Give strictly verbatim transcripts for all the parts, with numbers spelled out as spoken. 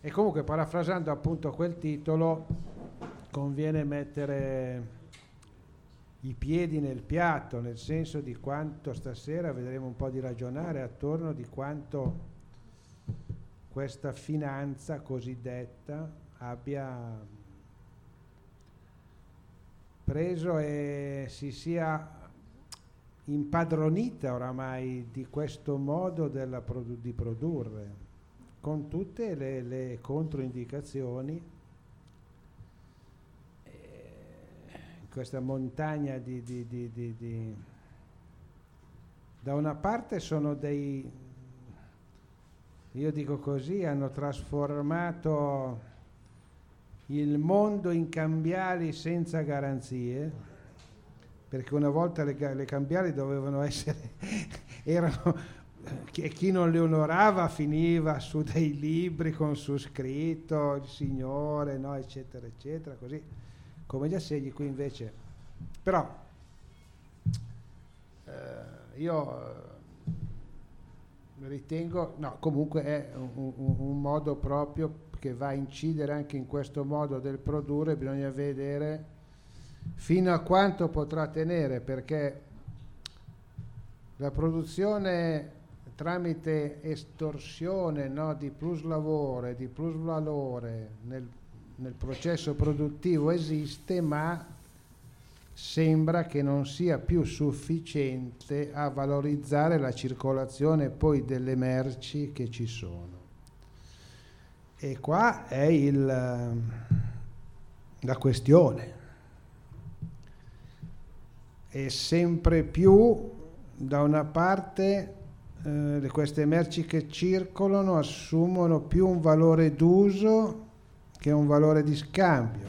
E comunque, parafrasando appunto quel titolo, conviene mettere i piedi nel piatto, nel senso di quanto stasera vedremo un po' di ragionare attorno di quanto questa finanza cosiddetta abbia preso e si sia impadronita oramai di questo modo della produ- di produrre, con tutte le, le controindicazioni, eh, questa montagna di, di, di, di, di da una parte sono dei, io dico così, hanno trasformato il mondo in cambiali senza garanzie, perché una volta le, le cambiali dovevano essere erano e chi non le onorava finiva su dei libri con su scritto il signore, no, eccetera eccetera, così come gli assegni. Qui invece però eh, io ritengo, no, comunque è un, un, un modo proprio che va a incidere anche in questo modo del produrre. Bisogna vedere fino a quanto potrà tenere, perché la produzione tramite estorsione, no, di plus lavoro e di plus valore nel, nel processo produttivo esiste, ma sembra che non sia più sufficiente a valorizzare la circolazione poi delle merci che ci sono. E qua è il, la questione. E sempre più da una parte eh, queste merci che circolano assumono più un valore d'uso che un valore di scambio,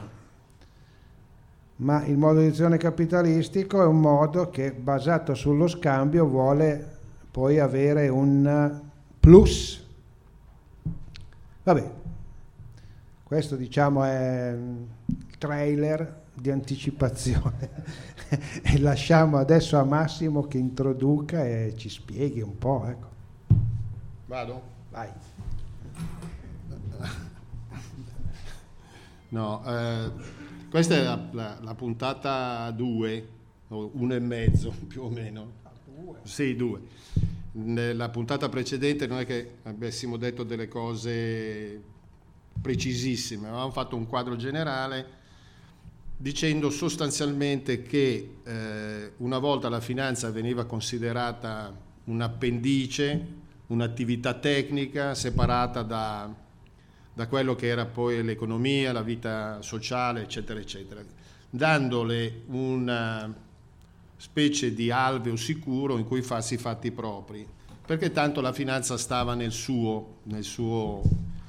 ma il modo di azione capitalistico è un modo che, basato sullo scambio, vuole poi avere un plus. Vabbè, questo diciamo è il trailer di anticipazione e lasciamo adesso a Massimo che introduca e ci spieghi un po', ecco. Vado? Vai. No, eh, questa è la, la, la puntata due, o uno e mezzo più o meno. Due. Sì, due. Nella puntata precedente non è che avessimo detto delle cose precisissime, avevamo fatto un quadro generale dicendo sostanzialmente che eh, una volta la finanza veniva considerata un appendice, un'attività tecnica separata da, da quello che era poi l'economia, la vita sociale, eccetera, eccetera, dandole una specie di alveo sicuro in cui farsi i fatti propri, perché tanto la finanza stava nel suo, nel suo,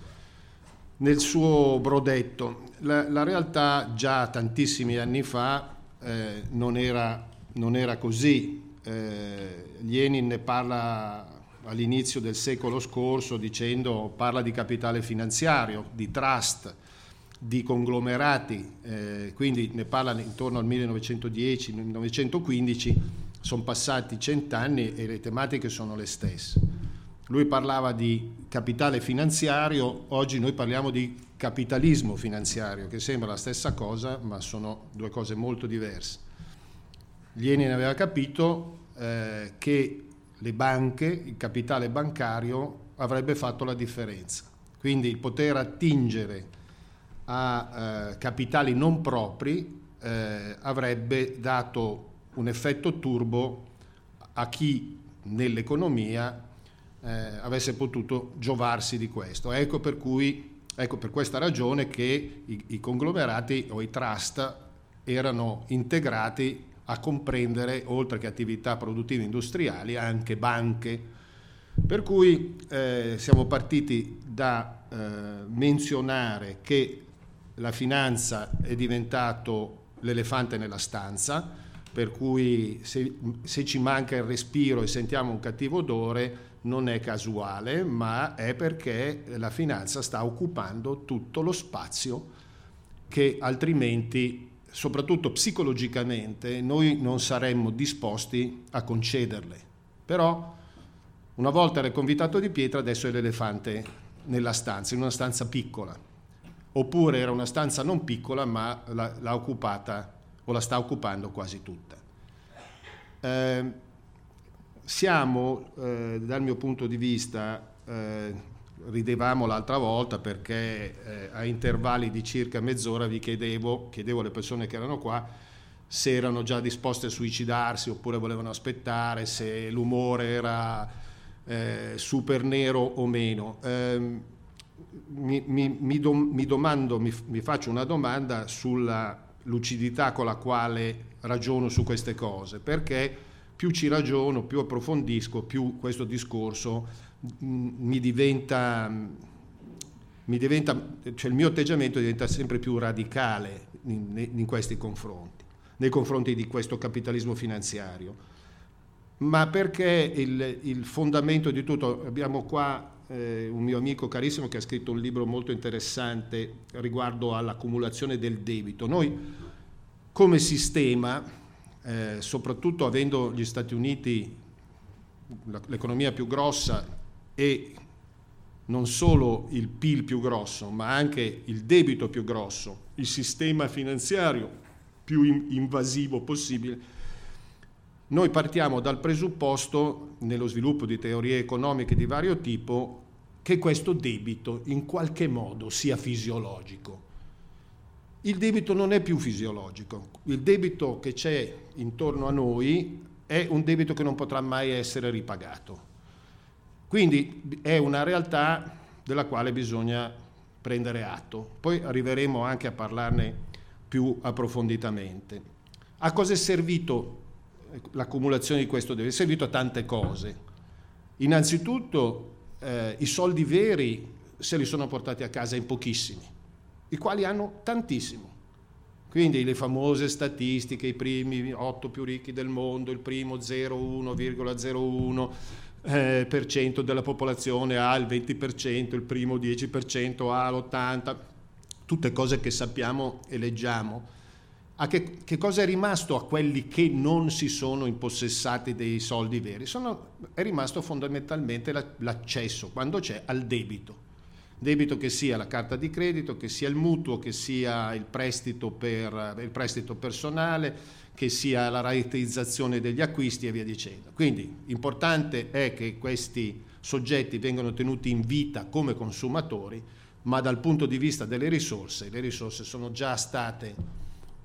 nel suo brodetto. La, la realtà già tantissimi anni fa eh, non era, non era così. Eh, Lenin ne parla all'inizio del secolo scorso dicendo, parla di capitale finanziario, di trust, di conglomerati, eh, quindi ne parla intorno al millenovecentodieci millenovecentoquindici, sono passati cent'anni e le tematiche sono le stesse. Lui parlava di capitale finanziario, oggi noi parliamo di capitalismo finanziario, che sembra la stessa cosa, ma sono due cose molto diverse. Lenin aveva capito eh, che le banche, il capitale bancario avrebbe fatto la differenza, quindi il poter attingere a eh, capitali non propri eh, avrebbe dato un effetto turbo a chi nell'economia eh, avesse potuto giovarsi di questo. Ecco per cui, ecco per questa ragione che i, i conglomerati o i trust erano integrati a comprendere, oltre che attività produttive industriali, anche banche. Per cui eh, siamo partiti da eh, menzionare che la finanza è diventato l'elefante nella stanza, per cui se, se ci manca il respiro e sentiamo un cattivo odore non è casuale, ma è perché la finanza sta occupando tutto lo spazio che altrimenti, soprattutto psicologicamente, noi non saremmo disposti a concederle. Però una volta era il convitato di pietra, adesso è l'elefante nella stanza, in una stanza piccola, oppure era una stanza non piccola ma la, l'ha occupata o la sta occupando quasi tutta. Eh, siamo, eh, dal mio punto di vista, eh, ridevamo l'altra volta perché eh, a intervalli di circa mezz'ora vi chiedevo, chiedevo alle persone che erano qua se erano già disposte a suicidarsi oppure volevano aspettare, se l'umore era eh, super nero o meno. Eh, mi, mi, mi, dom, mi domando, mi, mi faccio una domanda sulla lucidità con la quale ragiono su queste cose, perché più ci ragiono, più approfondisco, più questo discorso mh, mi diventa, mi diventa, cioè il mio atteggiamento diventa sempre più radicale in, in questi confronti, nei confronti di questo capitalismo finanziario. Ma perché il, il fondamento di tutto, abbiamo qua eh, un mio amico carissimo che ha scritto un libro molto interessante riguardo all'accumulazione del debito. Noi come sistema, eh, soprattutto avendo gli Stati Uniti la, l'economia più grossa e non solo il P I L più grosso, ma anche il debito più grosso, il sistema finanziario più in, invasivo possibile, noi partiamo dal presupposto, nello sviluppo di teorie economiche di vario tipo, che questo debito in qualche modo sia fisiologico. Il debito non è più fisiologico. Il debito che c'è intorno a noi è un debito che non potrà mai essere ripagato. Quindi è una realtà della quale bisogna prendere atto. Poi arriveremo anche a parlarne più approfonditamente. A cosa è servito l'accumulazione di questo debito? È servito a tante cose. Innanzitutto eh, i soldi veri se li sono portati a casa in pochissimi, i quali hanno tantissimo. Quindi le famose statistiche, i primi otto più ricchi del mondo, il primo zero virgola zero uno eh, per cento della popolazione ha il venti per cento, il primo dieci per cento ha l'ottanta per cento, tutte cose che sappiamo e leggiamo. A che, che cosa è rimasto a quelli che non si sono impossessati dei soldi veri? Sono, è rimasto fondamentalmente la, l'accesso, quando c'è, al debito. Debito che sia la carta di credito, che sia il mutuo, che sia il prestito, per, il prestito personale, che sia la rateizzazione degli acquisti e via dicendo. Quindi importante è che questi soggetti vengano tenuti in vita come consumatori, ma dal punto di vista delle risorse, le risorse sono già state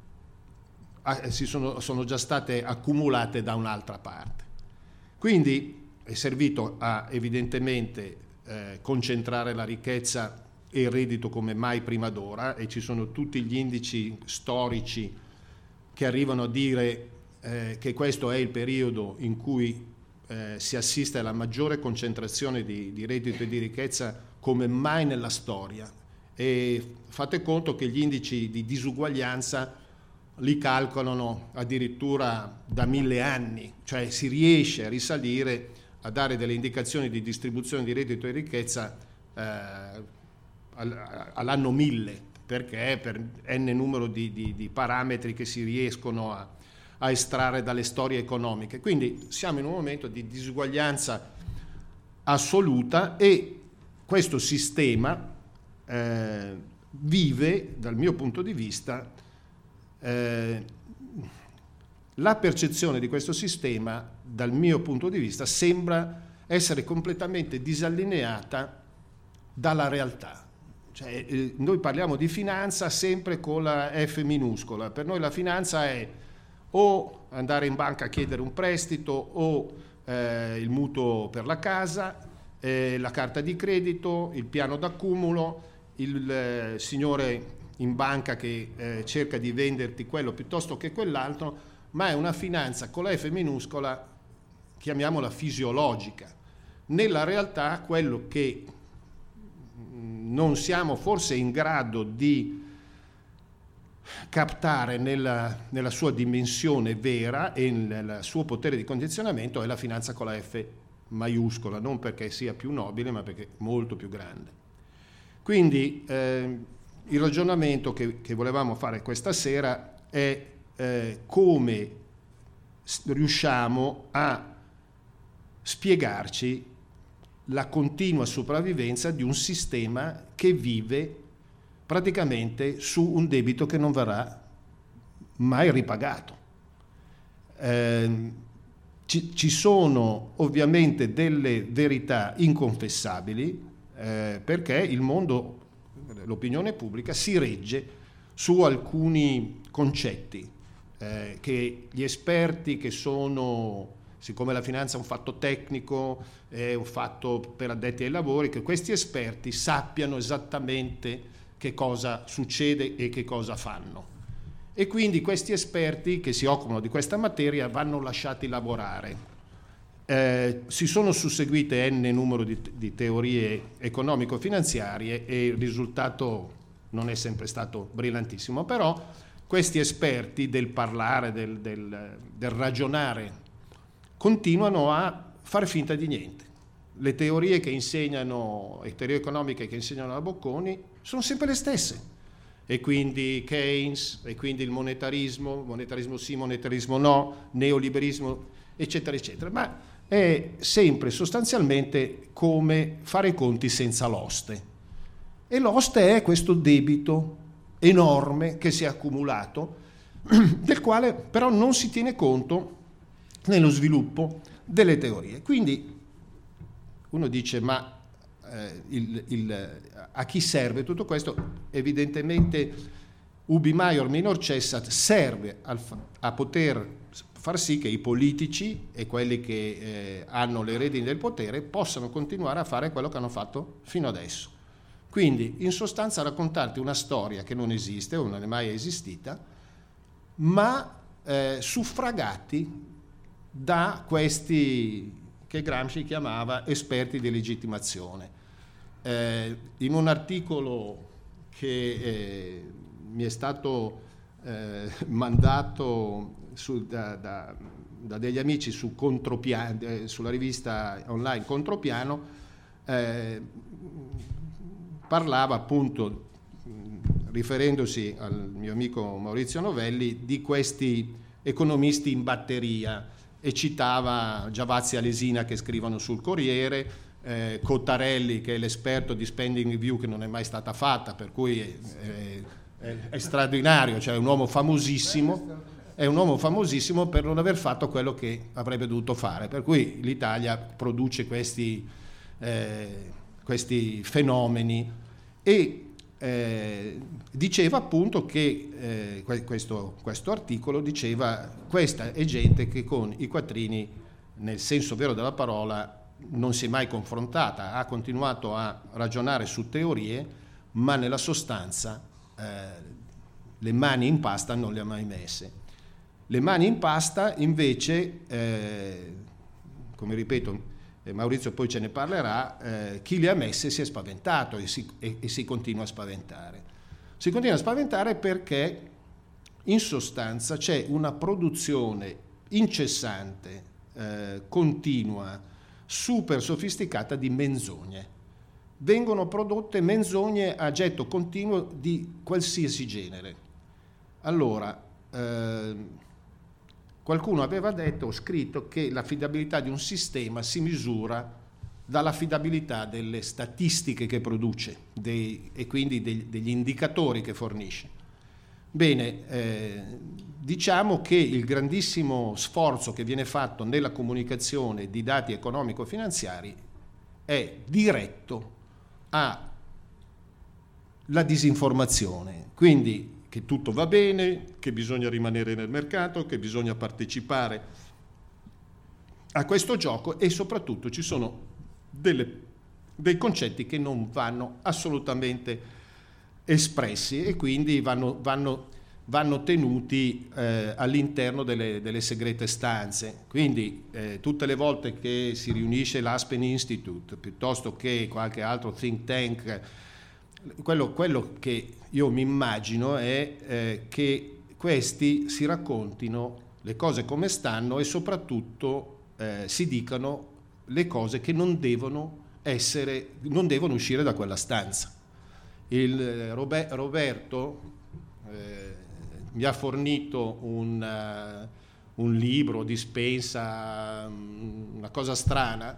Si sono, sono già state accumulate da un'altra parte. Quindi è servito a evidentemente eh, concentrare la ricchezza e il reddito come mai prima d'ora, e ci sono tutti gli indici storici che arrivano a dire eh, che questo è il periodo in cui eh, si assiste alla maggiore concentrazione di, di reddito e di ricchezza come mai nella storia. E fate conto che gli indici di disuguaglianza li calcolano addirittura da mille anni, cioè si riesce a risalire a dare delle indicazioni di distribuzione di reddito e ricchezza eh, all'anno mille, perché per n numero di, di, di parametri che si riescono a, a estrarre dalle storie economiche. Quindi siamo in un momento di disuguaglianza assoluta e questo sistema eh, vive, dal mio punto di vista, Eh, la percezione di questo sistema, dal mio punto di vista, sembra essere completamente disallineata dalla realtà. Cioè, eh, noi parliamo di finanza sempre con la F minuscola. Per noi la finanza è o andare in banca a chiedere un prestito o eh, il mutuo per la casa, eh, la carta di credito, il piano d'accumulo, il eh, signore in banca che eh, cerca di venderti quello piuttosto che quell'altro, ma è una finanza con la F minuscola, chiamiamola fisiologica. Nella realtà quello che non siamo forse in grado di captare nella, nella sua dimensione vera e nel suo potere di condizionamento è la finanza con la F maiuscola, non perché sia più nobile ma perché è molto più grande. Quindi eh, il ragionamento che, che volevamo fare questa sera è eh, come riusciamo a spiegarci la continua sopravvivenza di un sistema che vive praticamente su un debito che non verrà mai ripagato. Eh, ci, ci sono ovviamente delle verità inconfessabili, eh, perché il mondo, l'opinione pubblica si regge su alcuni concetti eh, che gli esperti, che sono, siccome la finanza è un fatto tecnico, è un fatto per addetti ai lavori, che questi esperti sappiano esattamente che cosa succede e che cosa fanno. E quindi questi esperti che si occupano di questa materia vanno lasciati lavorare. Eh, si sono susseguite n numero di, di teorie economico-finanziarie e il risultato non è sempre stato brillantissimo, però questi esperti del parlare, del, del, del ragionare, continuano a far finta di niente. Le teorie che insegnano, le teorie economiche che insegnano a Bocconi sono sempre le stesse. E quindi Keynes, e quindi il monetarismo, monetarismo sì, monetarismo no, neoliberismo, eccetera, eccetera. Ma è sempre sostanzialmente come fare i conti senza l'oste. E l'oste è questo debito enorme che si è accumulato, del quale però non si tiene conto nello sviluppo delle teorie. Quindi uno dice, ma eh, il, il, a chi serve tutto questo? Evidentemente ubi maior minor cessat serve al, a poter far sì che i politici e quelli che eh, hanno le redini del potere possano continuare a fare quello che hanno fatto fino adesso. Quindi in sostanza raccontarti una storia che non esiste o non è mai esistita, ma eh, suffragati da questi che Gramsci chiamava esperti di legittimazione. Eh, in un articolo che eh, mi è stato eh, mandato su, da, da, da degli amici su Contropiano, eh, sulla rivista online Contropiano, eh, parlava appunto, riferendosi al mio amico Maurizio Novelli, di questi economisti in batteria, e citava Giavazzi e Alesina che scrivono sul Corriere, eh, Cottarelli che è l'esperto di spending review che non è mai stata fatta, per cui è, è, è, è straordinario, cioè è un uomo famosissimo, è un uomo famosissimo per non aver fatto quello che avrebbe dovuto fare, per cui l'Italia produce questi, eh, questi fenomeni. E eh, diceva appunto che eh, questo, questo articolo diceva questa è gente che con i quattrini, nel senso vero della parola, non si è mai confrontata, ha continuato a ragionare su teorie, ma nella sostanza eh, le mani in pasta non le ha mai messe. Le mani in pasta invece, eh, come ripeto, e Maurizio poi ce ne parlerà, eh, chi le ha messe si è spaventato e si, e, e si continua a spaventare. Si continua a spaventare perché in sostanza c'è una produzione incessante, eh, continua, super sofisticata di menzogne. Vengono prodotte menzogne a getto continuo di qualsiasi genere. Allora, eh, qualcuno aveva detto o scritto che l'affidabilità di un sistema si misura dall'affidabilità delle statistiche che produce dei, e quindi dei, degli indicatori che fornisce. Bene, eh, diciamo che il grandissimo sforzo che viene fatto nella comunicazione di dati economico-finanziari è diretto alla disinformazione, quindi che tutto va bene, che bisogna rimanere nel mercato, che bisogna partecipare a questo gioco e soprattutto ci sono delle, dei concetti che non vanno assolutamente espressi e quindi vanno, vanno, vanno tenuti eh, all'interno delle, delle segrete stanze. Quindi eh, tutte le volte che si riunisce l'Aspen Institute piuttosto che qualche altro think tank, quello, quello che io mi immagino è eh, che questi si raccontino le cose come stanno e soprattutto eh, si dicano le cose che non devono essere, non devono uscire da quella stanza. Il eh, Robert, Roberto eh, mi ha fornito un, uh, un libro, dispensa, una cosa strana,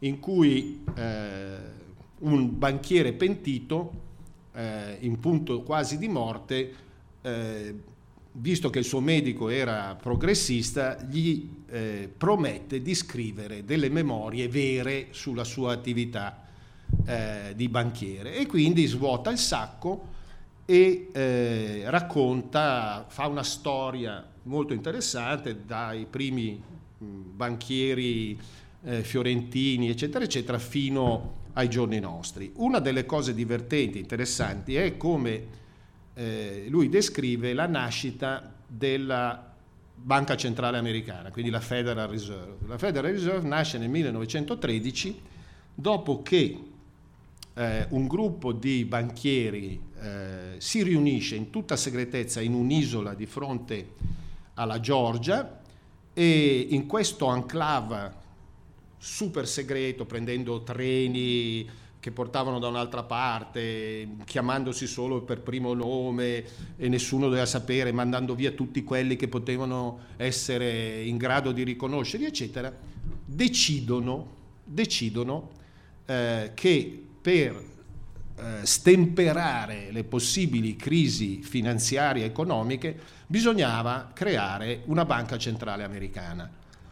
in cui eh, un banchiere pentito, eh, in punto quasi di morte, eh, visto che il suo medico era progressista, gli eh, promette di scrivere delle memorie vere sulla sua attività eh, di banchiere, e quindi svuota il sacco e eh, racconta, fa una storia molto interessante dai primi mh, banchieri eh, fiorentini eccetera eccetera fino ai giorni nostri. Una delle cose divertenti, interessanti, è come Eh, lui descrive la nascita della Banca Centrale Americana, quindi la Federal Reserve. La Federal Reserve nasce nel millenovecentotredici dopo che eh, un gruppo di banchieri eh, si riunisce in tutta segretezza in un'isola di fronte alla Georgia, e in questo enclave super segreto, prendendo treni che portavano da un'altra parte, chiamandosi solo per primo nome e nessuno doveva sapere, mandando via tutti quelli che potevano essere in grado di riconoscerli, eccetera, decidono, decidono eh, che per eh, stemperare le possibili crisi finanziarie e economiche bisognava creare una banca centrale americana.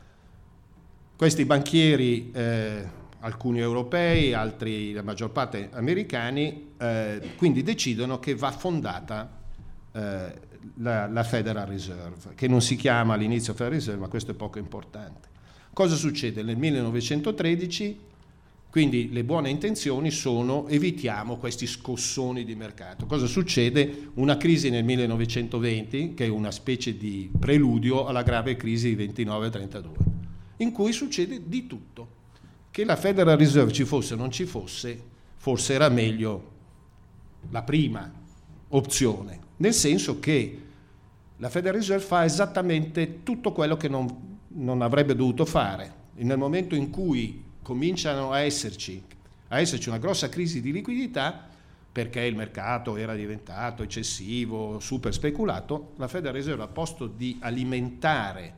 Questi banchieri, eh, alcuni europei, altri, la maggior parte americani, eh, quindi decidono che va fondata eh, la, la Federal Reserve, che non si chiama all'inizio Federal Reserve, ma questo è poco importante. Cosa succede? Nel millenovecentotredici, quindi le buone intenzioni sono: evitiamo questi scossoni di mercato. Cosa succede? Una crisi nel millenovecentoventi, che è una specie di preludio alla grave crisi di ventinove trentadue, in cui succede di tutto. Che la Federal Reserve ci fosse o non ci fosse, forse era meglio la prima opzione, nel senso che la Federal Reserve fa esattamente tutto quello che non, non avrebbe dovuto fare. E nel momento in cui cominciano a esserci, a esserci una grossa crisi di liquidità, perché il mercato era diventato eccessivo, super speculato, la Federal Reserve, al posto di alimentare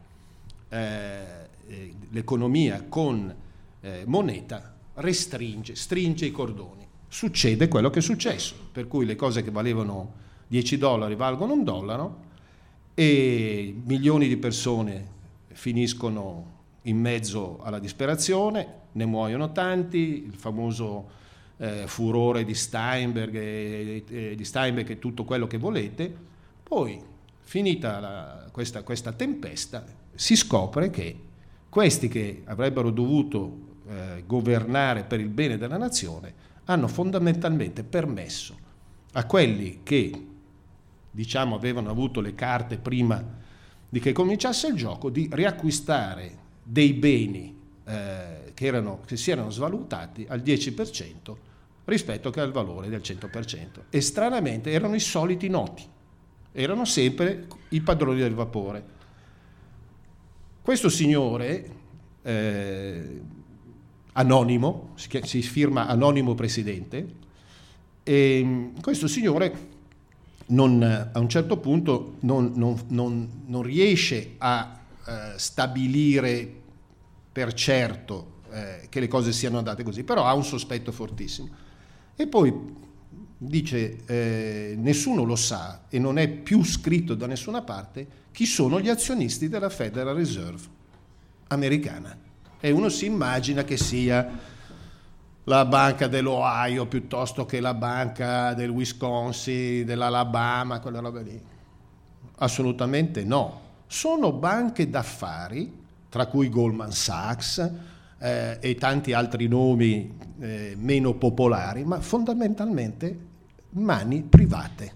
eh, l'economia con Eh, moneta, restringe, stringe i cordoni. Succede quello che è successo, per cui le cose che valevano dieci dollari valgono un dollaro, e milioni di persone finiscono in mezzo alla disperazione, ne muoiono tanti, il famoso eh, furore di Steinberg e, e di Steinbeck e tutto quello che volete. Poi, finita la, questa, questa tempesta, si scopre che questi che avrebbero dovuto Eh, governare per il bene della nazione hanno fondamentalmente permesso a quelli che, diciamo, avevano avuto le carte prima di che cominciasse il gioco, di riacquistare dei beni eh, che, erano, che si erano svalutati al dieci per cento rispetto che al valore del cento per cento, e stranamente erano i soliti noti, erano sempre i padroni del vapore. Questo signore eh, anonimo, si firma Anonimo Presidente, e questo signore non, a un certo punto non, non, non, non riesce a eh, stabilire per certo eh, che le cose siano andate così, però ha un sospetto fortissimo, e poi dice eh, nessuno lo sa e non è più scritto da nessuna parte chi sono gli azionisti della Federal Reserve americana. E uno si immagina che sia la banca dell'Ohio piuttosto che la banca del Wisconsin, dell'Alabama, quella roba lì. Assolutamente no. Sono banche d'affari, tra cui Goldman Sachs eh, e tanti altri nomi eh, meno popolari, ma fondamentalmente mani private,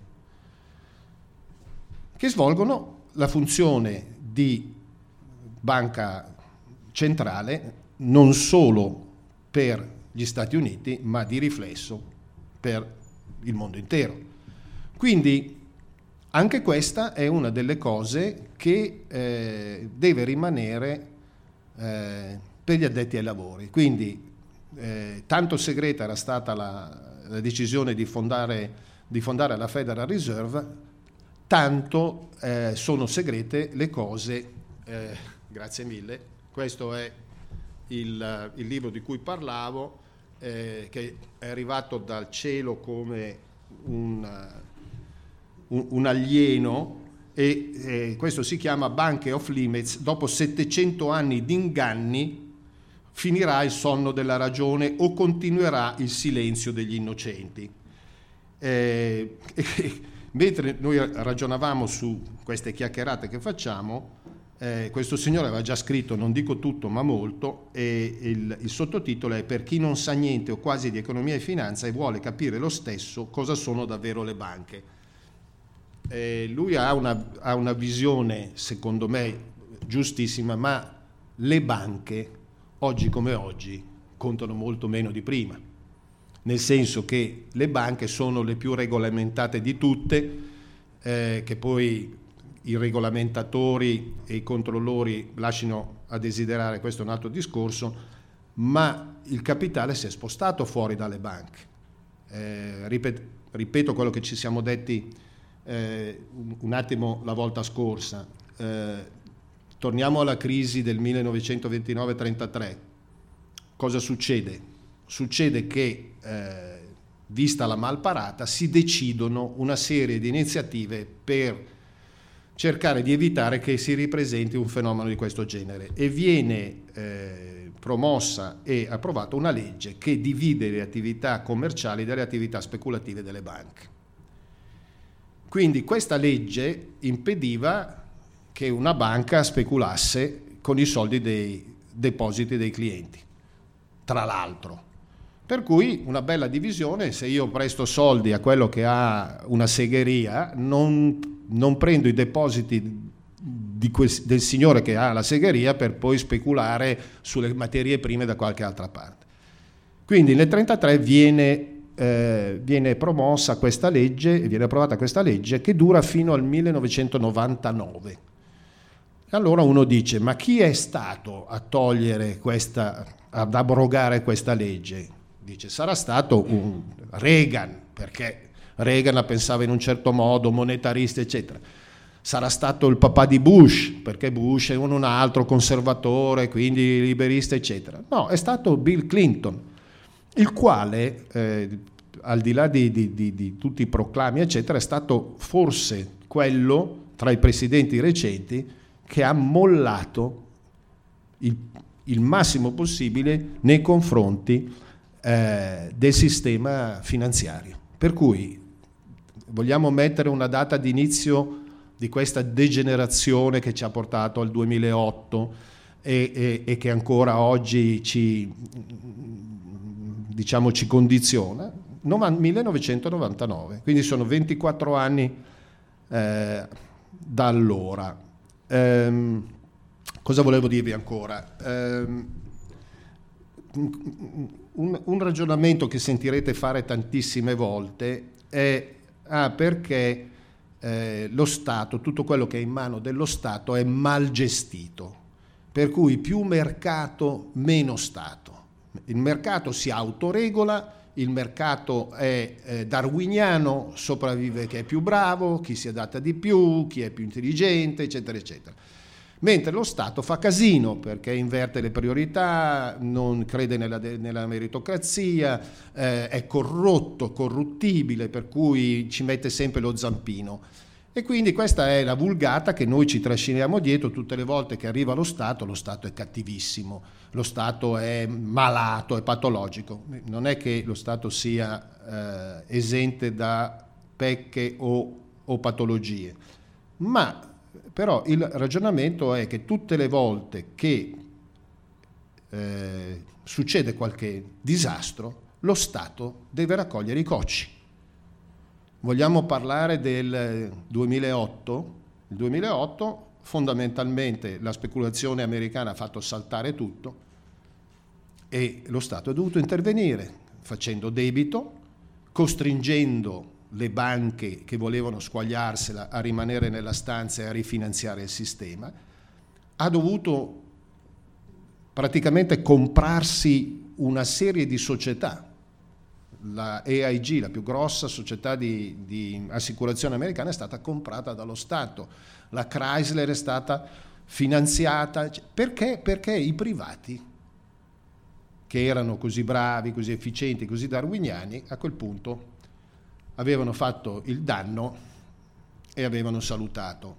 che svolgono la funzione di banca centrale non solo per gli Stati Uniti, ma di riflesso per il mondo intero. Quindi anche questa è una delle cose che eh, deve rimanere eh, per gli addetti ai lavori. Quindi eh, tanto segreta era stata la, la decisione di fondare, di fondare la Federal Reserve, tanto eh, sono segrete le cose. Eh, grazie mille. Questo è il, il libro di cui parlavo, eh, che è arrivato dal cielo come un, un, un alieno, e eh, questo si chiama Bank Off Limits. Dopo settecento anni di inganni finirà il sonno della ragione o continuerà il silenzio degli innocenti. Eh, eh, mentre noi ragionavamo su queste chiacchierate che facciamo, eh, questo signore aveva già scritto, non dico tutto ma molto, e il, il sottotitolo è "Per chi non sa niente o quasi di economia e finanza e vuole capire lo stesso cosa sono davvero le banche". Eh, lui ha una, ha una visione secondo me giustissima, ma le banche oggi come oggi contano molto meno di prima, nel senso che le banche sono le più regolamentate di tutte, eh, che poi i regolamentatori e i controllori lasciano a desiderare, questo è un altro discorso, ma il capitale si è spostato fuori dalle banche. Eh, ripet- ripeto quello che ci siamo detti eh, un, un attimo la volta scorsa. Eh, torniamo alla crisi del millenovecentoventinove trentatré. Cosa succede? Succede che, eh, vista la malparata, si decidono una serie di iniziative per cercare di evitare che si ripresenti un fenomeno di questo genere, e viene eh, promossa e approvata una legge che divide le attività commerciali dalle attività speculative delle banche. Quindi questa legge impediva che una banca speculasse con i soldi dei depositi dei clienti, tra l'altro. Per cui una bella divisione: se io presto soldi a quello che ha una segheria, non, non prendo i depositi di quel, del signore che ha la segheria per poi speculare sulle materie prime da qualche altra parte. Quindi nel trentatré viene, eh, viene promossa questa legge, viene approvata questa legge che dura fino al millenovecentonovantanove. Allora uno dice: ma chi è stato a togliere questa, ad abrogare questa legge? Dice: sarà stato un Reagan, perché Reagan la pensava in un certo modo, monetarista eccetera. Sarà stato il papà di Bush, perché Bush è un, un altro conservatore, quindi liberista eccetera. No, è stato Bill Clinton, il quale eh, al di là di, di, di, di tutti i proclami eccetera è stato forse quello tra i presidenti recenti che ha mollato il, il massimo possibile nei confronti eh, del sistema finanziario. Per cui vogliamo mettere una data di inizio di questa degenerazione che ci ha portato al duemilaotto e, e, e che ancora oggi ci, diciamo, ci condiziona, millenovecentonovantanove, quindi sono ventiquattro anni eh, da allora. Um, cosa volevo dirvi ancora? Um, un, un ragionamento che sentirete fare tantissime volte è ah, perché eh, lo Stato, tutto quello che è in mano dello Stato è mal gestito, per cui più mercato, meno Stato. Il mercato si autoregola, il mercato è eh, darwiniano, sopravvive chi è più bravo, chi si adatta di più, chi è più intelligente, eccetera, eccetera. Mentre lo Stato fa casino perché inverte le priorità, non crede nella, nella meritocrazia, eh, è corrotto, corruttibile, per cui ci mette sempre lo zampino. E quindi questa è la vulgata che noi ci trasciniamo dietro tutte le volte che arriva lo Stato. Lo Stato è cattivissimo, lo Stato è malato, è patologico. Non è che lo Stato sia eh, esente da pecche o, o patologie, ma però il ragionamento è che tutte le volte che eh, succede qualche disastro, lo Stato deve raccogliere i cocci. Vogliamo parlare del duemilaotto? Il duemilaotto fondamentalmente la speculazione americana ha fatto saltare tutto e lo Stato è dovuto intervenire facendo debito, costringendo le banche che volevano squagliarsela a rimanere nella stanza e a rifinanziare il sistema. Ha dovuto praticamente comprarsi una serie di società. La A I G, la più grossa società di, di assicurazione americana, è stata comprata dallo Stato. La Chrysler è stata finanziata. Perché? Perché i privati che erano così bravi, così efficienti, così darwiniani, a quel punto avevano fatto il danno e avevano salutato.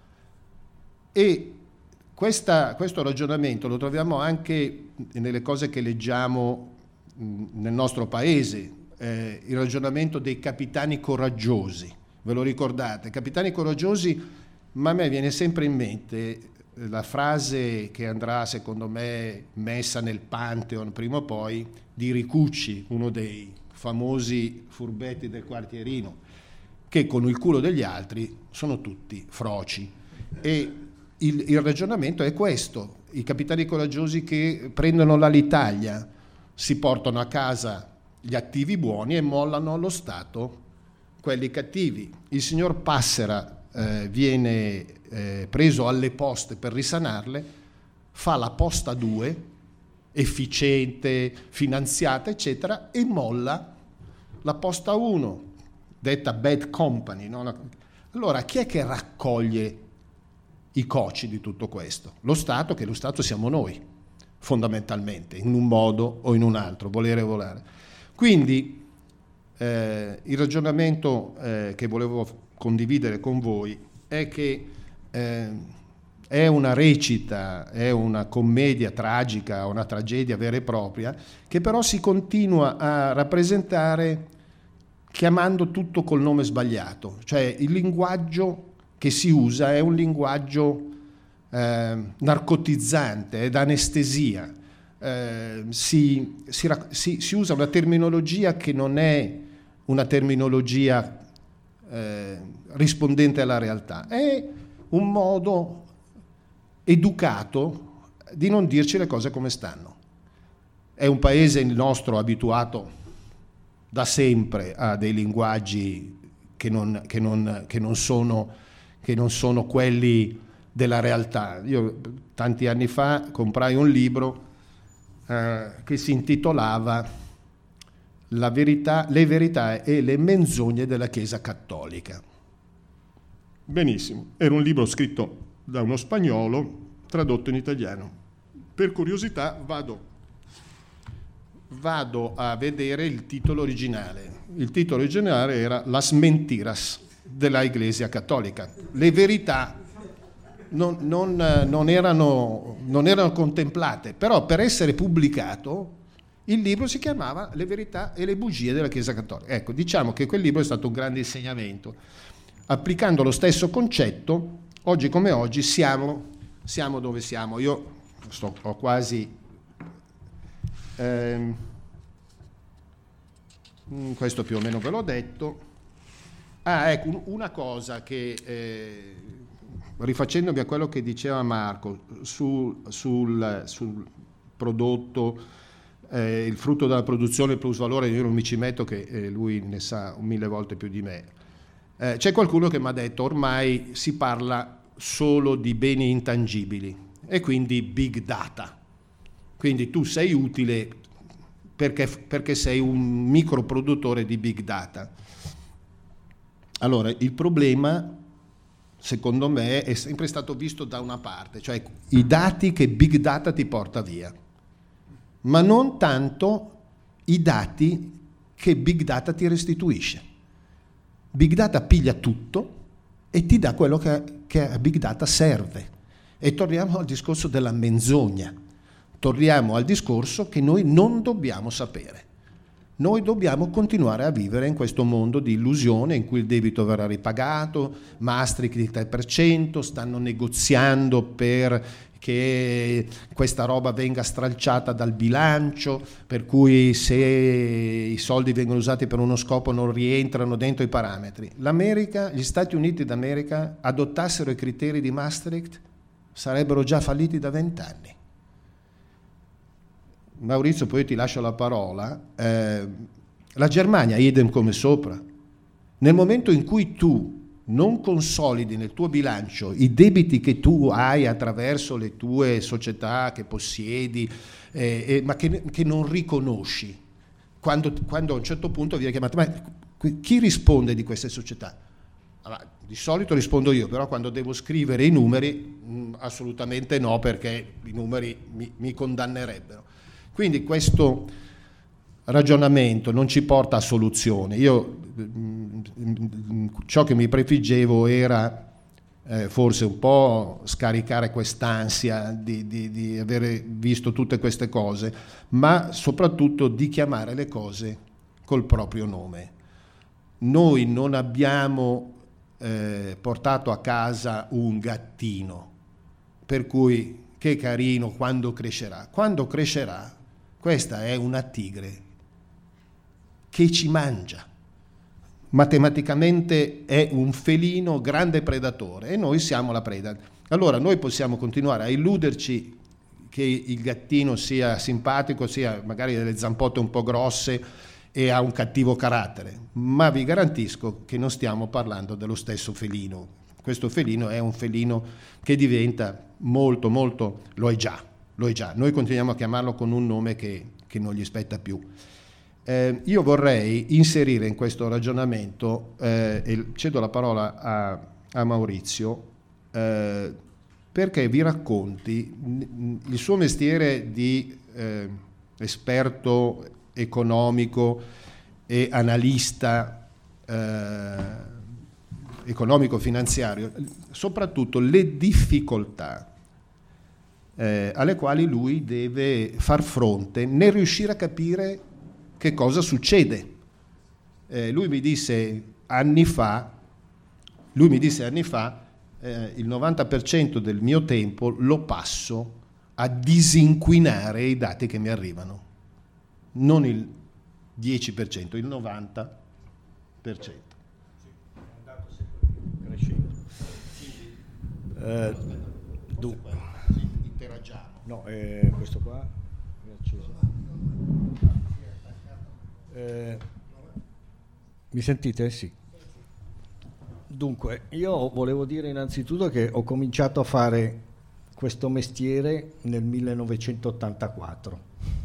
E questa, questo ragionamento lo troviamo anche nelle cose che leggiamo mh, nel nostro paese, eh, il ragionamento dei capitani coraggiosi. Ve lo ricordate? Capitani coraggiosi, ma a me viene sempre in mente la frase che andrà, secondo me, messa nel Pantheon prima o poi, di Ricucci, uno dei famosi furbetti del quartierino, che con il culo degli altri sono tutti froci. E il, il ragionamento è questo: i capitani coraggiosi che prendono l'Alitalia si portano a casa gli attivi buoni e mollano allo Stato quelli cattivi. Il signor Passera eh, viene eh, preso alle poste per risanarle, fa la posta due, efficiente, finanziata, eccetera, e molla la posta uno, detta bad company, no? Allora, chi è che raccoglie i coci di tutto questo? Lo Stato, che lo Stato siamo noi, fondamentalmente, in un modo o in un altro, volere e volare. Quindi eh, il ragionamento eh, che volevo condividere con voi è che eh, è una recita, è una commedia tragica, una tragedia vera e propria, che però si continua a rappresentare chiamando tutto col nome sbagliato. Cioè il linguaggio che si usa è un linguaggio eh, narcotizzante, è d'anestesia. Eh, si, si, si, si usa una terminologia che non è una terminologia eh, rispondente alla realtà, è un modo educato di non dirci le cose come stanno. È un paese, il nostro, abituato da sempre a dei linguaggi che non, che non, che non sono, che non sono quelli della realtà. Io tanti anni fa comprai un libro eh, che si intitolava La verità, le verità e le menzogne della Chiesa Cattolica. Benissimo, era un libro scritto da uno spagnolo, tradotto in italiano. Per curiosità vado Vado a vedere il titolo originale. Il titolo originale era Las mentiras della Iglesia Cattolica. Le verità non, non, non, erano, non erano contemplate, però per essere pubblicato il libro si chiamava Le verità e le bugie della Chiesa Cattolica. Ecco, diciamo che quel libro è stato un grande insegnamento. Applicando lo stesso concetto, oggi come oggi siamo, siamo dove siamo. Io sto, ho quasi... Eh, questo più o meno ve l'ho detto. Ah, ecco, una cosa che eh, rifacendomi a quello che diceva Marco sul, sul, sul prodotto, eh, il frutto della produzione, il plusvalore, io non mi ci metto che eh, lui ne sa mille volte più di me. Eh, c'è qualcuno che mi ha detto ormai si parla solo di beni intangibili e quindi big data. Quindi tu sei utile perché, perché sei un microproduttore di big data. Allora, il problema, secondo me, è sempre stato visto da una parte, cioè i dati che big data ti porta via, ma non tanto i dati che big data ti restituisce. Big data piglia tutto e ti dà quello che, che a big data serve. E torniamo al discorso della menzogna. Torniamo al discorso che noi non dobbiamo sapere. Noi dobbiamo continuare a vivere in questo mondo di illusione in cui il debito verrà ripagato, Maastricht il tre per cento, stanno negoziando per che questa roba venga stralciata dal bilancio, per cui se i soldi vengono usati per uno scopo non rientrano dentro i parametri. L'America, gli Stati Uniti d'America adottassero i criteri di Maastricht, sarebbero già falliti da vent'anni. Maurizio, poi ti lascio la parola. Eh, la Germania, idem come sopra. Nel momento in cui tu non consolidi nel tuo bilancio i debiti che tu hai attraverso le tue società che possiedi, eh, eh, ma che, che non riconosci, quando, quando a un certo punto viene chiamato, ma chi risponde di queste società? Allora, di solito rispondo io, però quando devo scrivere i numeri, mh, assolutamente no, perché i numeri mi, mi condannerebbero. Quindi questo ragionamento non ci porta a soluzione. Io ciò che mi prefiggevo era eh, forse un po' scaricare quest'ansia di, di, di avere visto tutte queste cose, ma soprattutto di chiamare le cose col proprio nome. Noi non abbiamo eh, portato a casa un gattino, per cui che carino quando crescerà. Quando crescerà, questa è una tigre che ci mangia. Matematicamente è un felino grande predatore e noi siamo la preda. Allora noi possiamo continuare a illuderci che il gattino sia simpatico, sia magari delle zampotte un po' grosse e ha un cattivo carattere, ma vi garantisco che non stiamo parlando dello stesso felino. Questo felino è un felino che diventa molto molto, lo è già, lo è già. Noi continuiamo a chiamarlo con un nome che, che non gli spetta più. Eh, io vorrei inserire in questo ragionamento, eh, e cedo la parola a, a Maurizio, eh, perché vi racconti il suo mestiere di eh, esperto economico e analista eh, economico-finanziario, soprattutto le difficoltà eh, alle quali lui deve far fronte nel riuscire a capire che cosa succede. Eh, lui mi disse anni fa, lui mi disse anni fa, eh, il novanta per cento del mio tempo lo passo a disinquinare i dati che mi arrivano, non il dieci per cento, il novanta per cento. Eh, dunque, interagiamo. No, eh, questo qua è acceso. Eh, mi sentite? Sì. Dunque, io volevo dire innanzitutto che ho cominciato a fare questo mestiere nel millenovecentottantaquattro,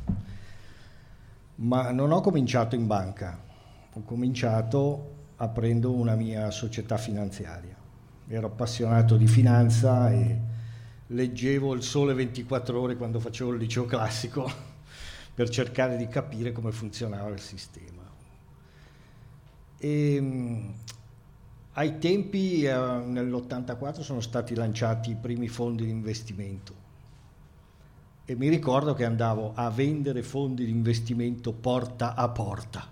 ma non ho cominciato in banca, ho cominciato aprendo una mia società finanziaria. Ero appassionato di finanza e leggevo Il Sole ventiquattro Ore quando facevo il liceo classico per cercare di capire come funzionava il sistema. E, mh, ai tempi, eh, nell'ottantaquattro, sono stati lanciati i primi fondi di investimento e mi ricordo che andavo a vendere fondi di investimento porta a porta.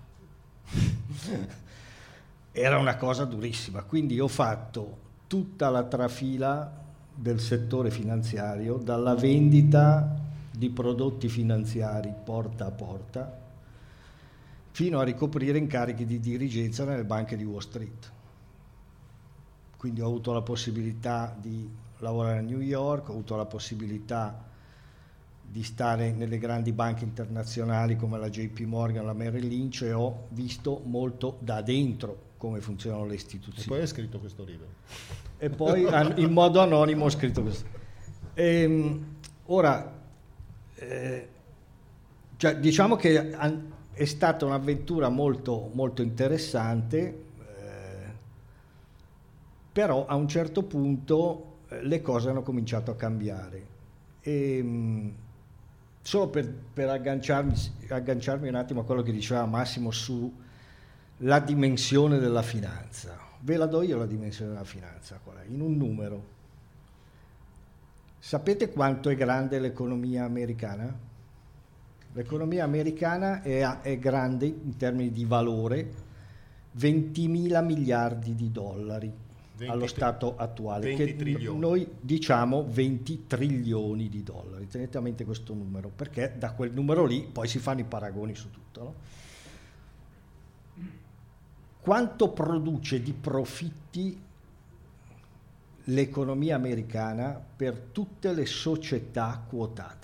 Era una cosa durissima, quindi ho fatto tutta la trafila del settore finanziario, dalla vendita di prodotti finanziari porta a porta fino a ricoprire incarichi di dirigenza nelle banche di Wall Street. Quindi ho avuto la possibilità di lavorare a New York, ho avuto la possibilità di stare nelle grandi banche internazionali come la J P Morgan, la Merrill Lynch, e ho visto molto da dentro come funzionano le istituzioni. E poi hai scritto questo libro. E poi in modo anonimo ho scritto questo. E, ora, eh, cioè, diciamo che è stata un'avventura molto, molto interessante, eh, però a un certo punto eh, le cose hanno cominciato a cambiare. E, mh, solo per, per agganciarmi, agganciarmi un attimo a quello che diceva Massimo sulla dimensione della finanza. Ve la do io la dimensione della finanza, qual è? In un numero. Sapete quanto è grande l'economia americana? L'economia americana è, è grande in termini di valore, ventimila miliardi di dollari venti, allo stato attuale, venti che trilioni. Noi diciamo venti trilioni di dollari. Tenete a mente questo numero, perché da quel numero lì poi si fanno i paragoni su tutto, no? Quanto produce di profitti l'economia americana per tutte le società quotate?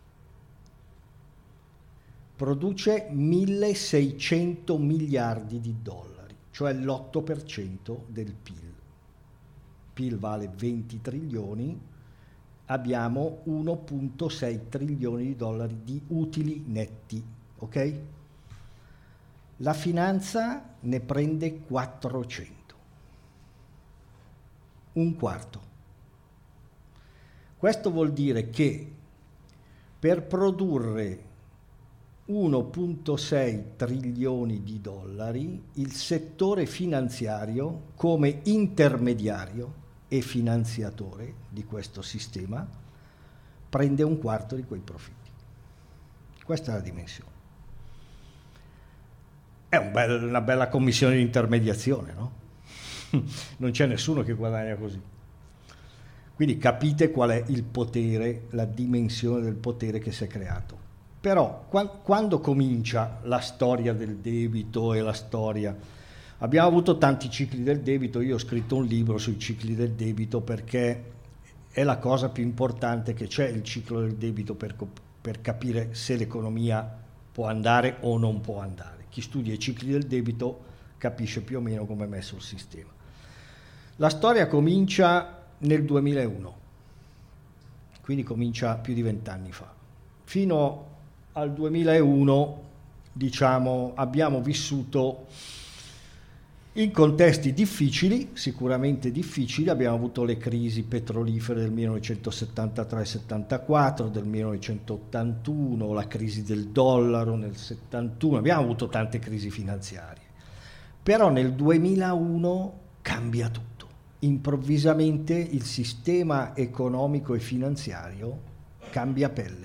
Produce milleseicento miliardi di dollari, cioè l'otto per cento del P I L. P I L vale venti trilioni, abbiamo uno virgola sei trilioni di dollari di utili netti, ok? La finanza ne prende quattrocento, un quarto. Questo vuol dire che per produrre uno virgola sei trilioni di dollari, il settore finanziario come intermediario e finanziatore di questo sistema prende un quarto di quei profitti. Questa è la dimensione. È un bel, una bella commissione di intermediazione, no? Non c'è nessuno che guadagna così. Quindi capite qual è il potere, la dimensione del potere che si è creato. Però quando comincia la storia del debito e la storia, abbiamo avuto tanti cicli del debito, io ho scritto un libro sui cicli del debito perché è la cosa più importante che c'è, il ciclo del debito, per, per capire se l'economia può andare o non può andare. Chi studia i cicli del debito capisce più o meno come è messo il sistema. La storia comincia nel duemilauno, quindi comincia più di vent'anni fa. Fino al duemilauno, diciamo, abbiamo vissuto in contesti difficili, sicuramente difficili. Abbiamo avuto le crisi petrolifere del millenovecentosettantatré settantaquattro, del millenovecentottantuno, la crisi del dollaro nel settantuno, abbiamo avuto tante crisi finanziarie. Però nel duemilauno cambia tutto. Improvvisamente il sistema economico e finanziario cambia pelle.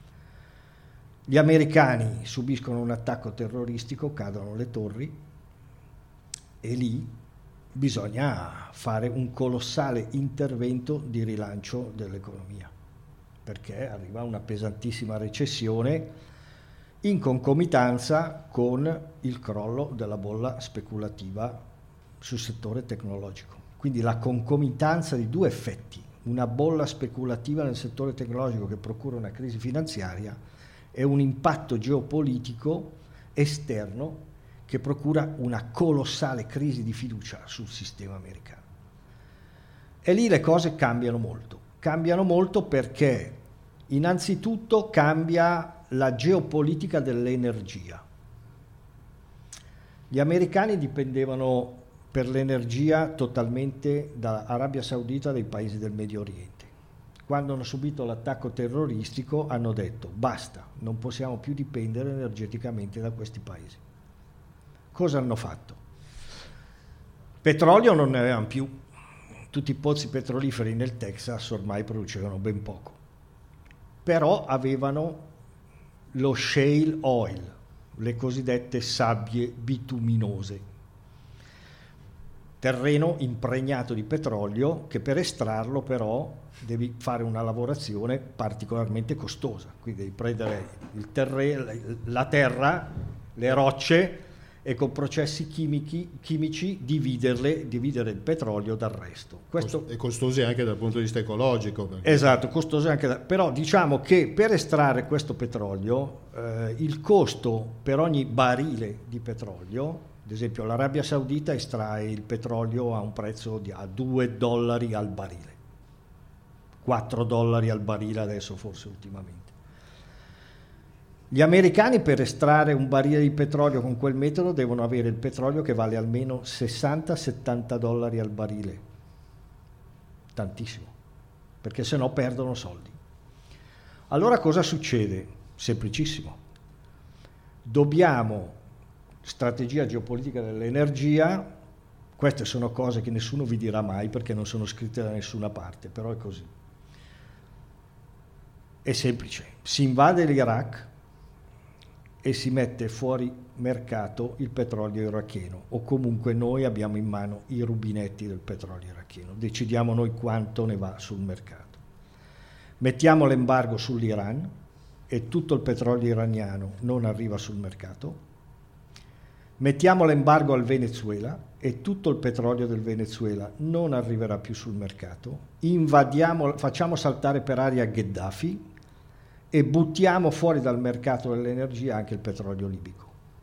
Gli americani subiscono un attacco terroristico, cadono le torri e lì bisogna fare un colossale intervento di rilancio dell'economia, perché arriva una pesantissima recessione in concomitanza con il crollo della bolla speculativa sul settore tecnologico. Quindi la concomitanza di due effetti, una bolla speculativa nel settore tecnologico che procura una crisi finanziaria e un impatto geopolitico esterno che procura una colossale crisi di fiducia sul sistema americano. E lì le cose cambiano molto. Cambiano molto perché innanzitutto cambia la geopolitica dell'energia. Gli americani dipendevano per l'energia totalmente dall'Arabia Saudita e dai paesi del Medio Oriente. Quando hanno subito l'attacco terroristico hanno detto basta, non possiamo più dipendere energeticamente da questi paesi. Cosa hanno fatto? Petrolio non ne avevano più, tutti i pozzi petroliferi nel Texas ormai producevano ben poco, però avevano lo shale oil, le cosiddette sabbie bituminose, terreno impregnato di petrolio che per estrarlo però devi fare una lavorazione particolarmente costosa, quindi devi prendere il terreno, la terra, le rocce e con processi chimici, chimici dividerle, dividere il petrolio dal resto. Questo è costoso anche dal punto di vista ecologico. Perché... Esatto, costoso anche da... però diciamo che per estrarre questo petrolio eh, il costo per ogni barile di petrolio, ad esempio l'Arabia Saudita estrae il petrolio a un prezzo di a due dollari al barile, quattro dollari al barile adesso forse ultimamente. Gli americani per estrarre un barile di petrolio con quel metodo devono avere il petrolio che vale almeno sessanta settanta dollari al barile, tantissimo, perché se no perdono soldi. Allora cosa succede? Semplicissimo, dobbiamo strategia geopolitica dell'energia, queste sono cose che nessuno vi dirà mai perché non sono scritte da nessuna parte, però è così. È semplice, si invade l'Iraq e si mette fuori mercato il petrolio iracheno, o comunque noi abbiamo in mano i rubinetti del petrolio iracheno, decidiamo noi quanto ne va sul mercato. Mettiamo l'embargo sull'Iran e tutto il petrolio iraniano non arriva sul mercato. Mettiamo l'embargo al Venezuela e tutto il petrolio del Venezuela non arriverà più sul mercato, invadiamo, facciamo saltare per aria Gheddafi e buttiamo fuori dal mercato dell'energia anche il petrolio libico.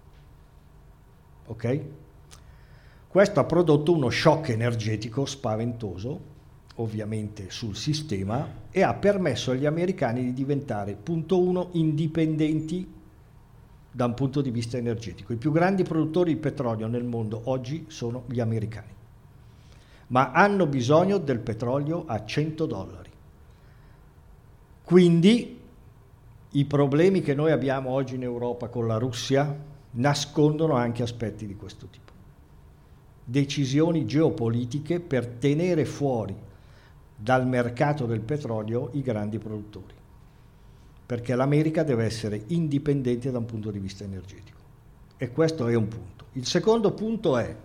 Ok? Questo ha prodotto uno shock energetico spaventoso, ovviamente sul sistema, e ha permesso agli americani di diventare, punto uno, indipendenti da un punto di vista energetico. I più grandi produttori di petrolio nel mondo oggi sono gli americani, ma hanno bisogno del petrolio a cento dollari. Quindi i problemi che noi abbiamo oggi in Europa con la Russia nascondono anche aspetti di questo tipo. Decisioni geopolitiche per tenere fuori dal mercato del petrolio i grandi produttori, perché l'America deve essere indipendente da un punto di vista energetico, e questo è un punto. Il secondo punto è,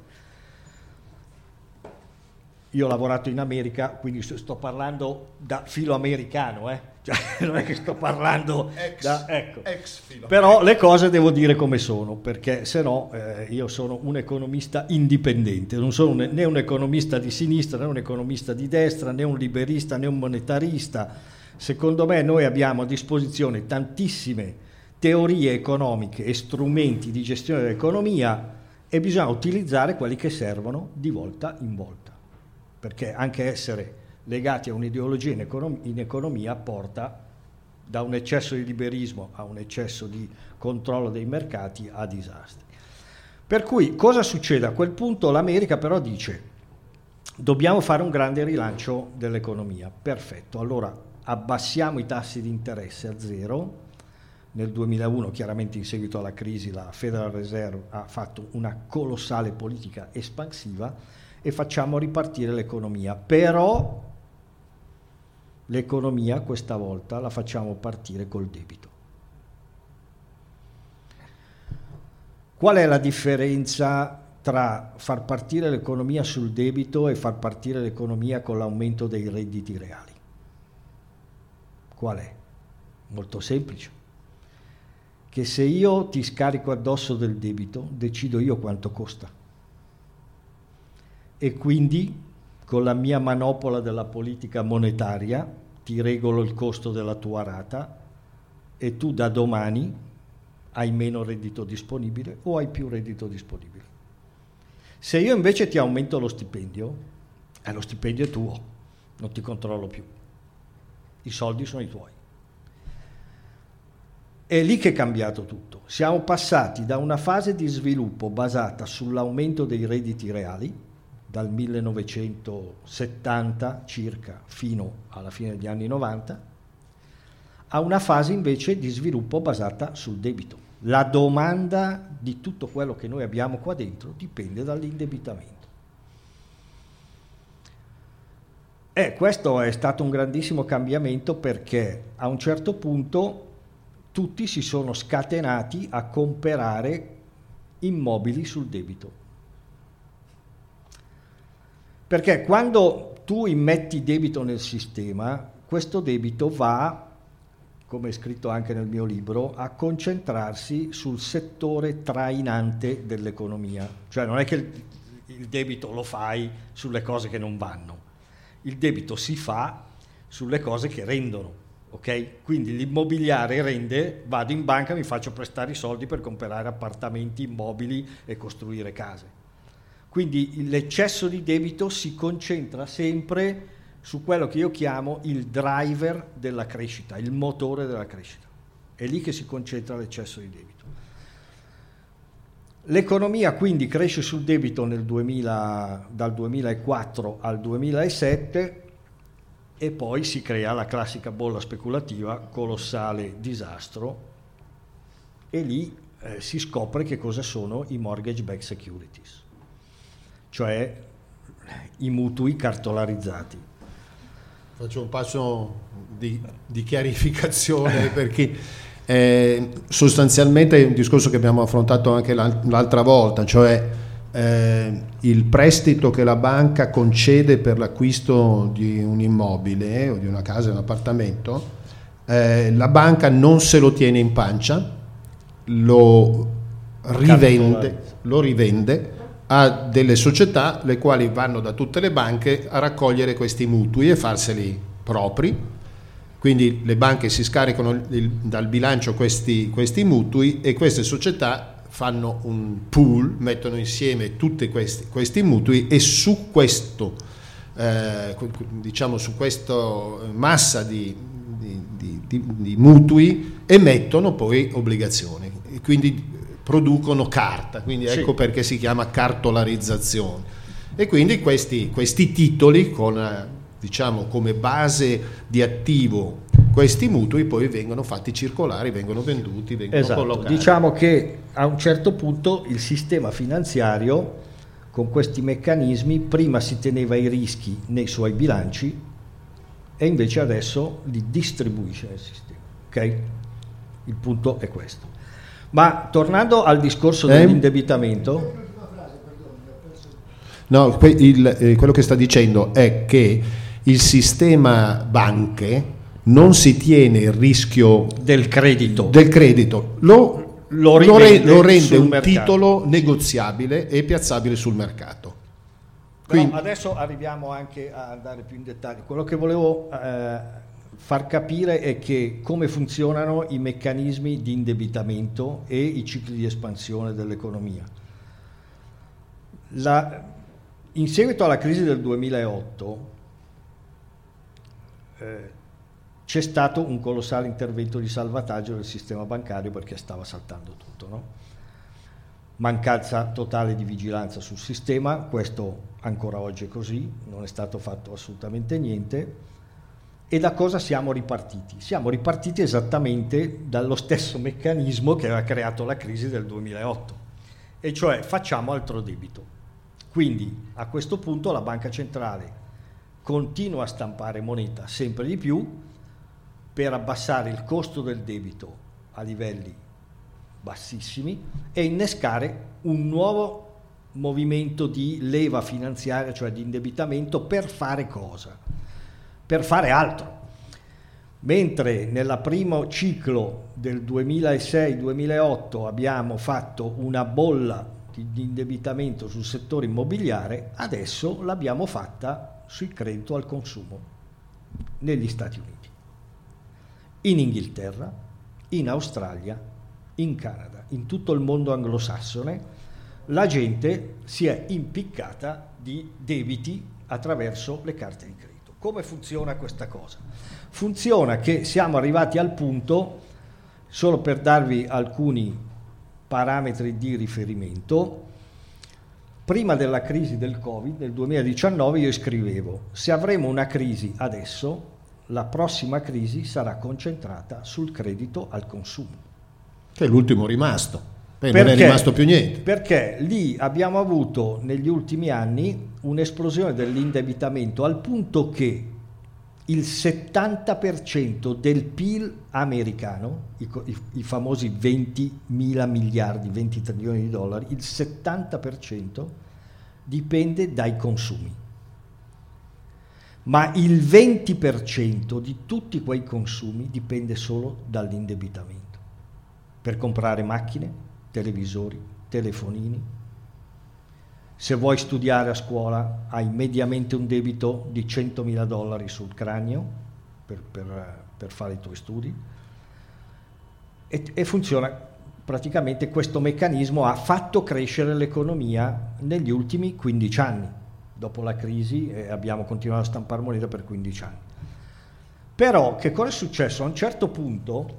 io ho lavorato in America, quindi sto parlando da filo americano, eh? Cioè, non è che sto parlando ex, da, ecco. ex filo. Però le cose devo dire come sono, perché se no eh, io sono un economista indipendente, non sono un, né un economista di sinistra, né un economista di destra, né un liberista, né un monetarista. Secondo me noi abbiamo a disposizione tantissime teorie economiche e strumenti di gestione dell'economia e bisogna utilizzare quelli che servono di volta in volta, perché anche essere legati a un'ideologia in, econom- in economia porta da un eccesso di liberismo a un eccesso di controllo dei mercati a disastri. Per cui cosa succede? A quel punto l'America però dice dobbiamo fare un grande rilancio dell'economia. Perfetto, allora abbassiamo i tassi di interesse a zero. Nel duemilauno, chiaramente in seguito alla crisi, la Federal Reserve ha fatto una colossale politica espansiva e facciamo ripartire l'economia. Però l'economia questa volta la facciamo partire col debito. Qual è la differenza tra far partire l'economia sul debito e far partire l'economia con l'aumento dei redditi reali? Qual è? Molto semplice. Che se io ti scarico addosso del debito, decido io quanto costa. E quindi con la mia manopola della politica monetaria ti regolo il costo della tua rata e tu da domani hai meno reddito disponibile o hai più reddito disponibile. Se io invece ti aumento lo stipendio, eh, lo stipendio è tuo, non ti controllo più. I soldi sono i tuoi. È lì che è cambiato tutto. Siamo passati da una fase di sviluppo basata sull'aumento dei redditi reali, dal millenovecentosettanta circa fino alla fine degli anni novanta, a una fase invece di sviluppo basata sul debito. La domanda di tutto quello che noi abbiamo qua dentro dipende dall'indebitamento. E questo è stato un grandissimo cambiamento, perché a un certo punto tutti si sono scatenati a comprare immobili sul debito. Perché quando tu immetti debito nel sistema, questo debito va, come è scritto anche nel mio libro, a concentrarsi sul settore trainante dell'economia. Cioè non è che il, il debito lo fai sulle cose che non vanno, il debito si fa sulle cose che rendono. Ok? Quindi l'immobiliare rende, vado in banca, mi faccio prestare i soldi per comprare appartamenti, immobili e costruire case. Quindi l'eccesso di debito si concentra sempre su quello che io chiamo il driver della crescita, il motore della crescita. È lì che si concentra l'eccesso di debito. L'economia quindi cresce sul debito nel duemila, dal duemilaquattro al duemilasette, e poi si crea la classica bolla speculativa, colossale disastro, e lì eh, si scopre che cosa sono i mortgage-backed securities, cioè i mutui cartolarizzati. Faccio un passo di, di chiarificazione perché eh, sostanzialmente è un discorso che abbiamo affrontato anche l'altra volta, cioè Eh, il prestito che la banca concede per l'acquisto di un immobile o di una casa, un appartamento, eh, la banca non se lo tiene in pancia, lo rivende, lo rivende a delle società le quali vanno da tutte le banche a raccogliere questi mutui e farseli propri. Quindi le banche si scaricano il, dal bilancio questi, questi mutui, e queste società fanno un pool, mettono insieme tutti questi, questi mutui, e su questo eh, diciamo su questa massa di, di, di, di, di mutui emettono poi obbligazioni, e quindi producono carta, quindi ecco sì. Perché si chiama cartolarizzazione. E quindi questi, questi titoli con diciamo come base di attivo questi mutui poi vengono fatti circolare, vengono venduti, vengono esatto. collocati. Diciamo che a un certo punto il sistema finanziario con questi meccanismi prima si teneva i rischi nei suoi bilanci e invece adesso li distribuisce nel sistema. Ok? Il punto è questo. Ma tornando al discorso eh? dell'indebitamento, no, il, eh, quello che sta dicendo è che il sistema banche non si tiene il rischio del credito, del credito. Lo, lo, lo, re, lo rende sul un mercato. titolo negoziabile e piazzabile sul mercato. Quindi, adesso arriviamo anche a andare più in dettaglio. Quello che volevo eh, far capire è che come funzionano i meccanismi di indebitamento e i cicli di espansione dell'economia. La, in seguito alla crisi del duemilaotto eh, c'è stato un colossale intervento di salvataggio del sistema bancario perché stava saltando tutto, no? Mancanza totale di vigilanza sul sistema, questo ancora oggi è così, non è stato fatto assolutamente niente. E da cosa siamo ripartiti? Siamo ripartiti esattamente dallo stesso meccanismo che aveva creato la crisi del duemilaotto, e cioè facciamo altro debito. Quindi a questo punto la banca centrale continua a stampare moneta sempre di più per abbassare il costo del debito a livelli bassissimi e innescare un nuovo movimento di leva finanziaria, cioè di indebitamento, per fare cosa? Per fare altro. Mentre nel primo ciclo del duemilasei duemilaotto abbiamo fatto una bolla di, di indebitamento sul settore immobiliare, adesso l'abbiamo fatta sul credito al consumo negli Stati Uniti, in Inghilterra, in Australia, in Canada, in tutto il mondo anglosassone. La gente si è impiccata di debiti attraverso le carte di credito. Come funziona questa cosa? Funziona che siamo arrivati al punto, solo per darvi alcuni parametri di riferimento, prima della crisi del Covid, nel duemiladiciannove, io scrivevo: se avremo una crisi adesso, la prossima crisi sarà concentrata sul credito al consumo. Che è l'ultimo rimasto. Beh, perché, non è rimasto più niente. Perché lì abbiamo avuto negli ultimi anni un'esplosione dell'indebitamento al punto che il settanta per cento del P I L americano, i, i, i famosi ventimila miliardi, venti trilioni di dollari, il settanta per cento dipende dai consumi. Ma il venti per cento di tutti quei consumi dipende solo dall'indebitamento. Per comprare macchine, televisori, telefonini. Se vuoi studiare a scuola hai mediamente un debito di centomila dollari sul cranio per, per, per fare i tuoi studi, e, e funziona praticamente. Questo meccanismo ha fatto crescere l'economia negli ultimi quindici anni. Dopo la crisi eh, abbiamo continuato a stampare moneta per quindici anni. Però che cosa è successo? A un certo punto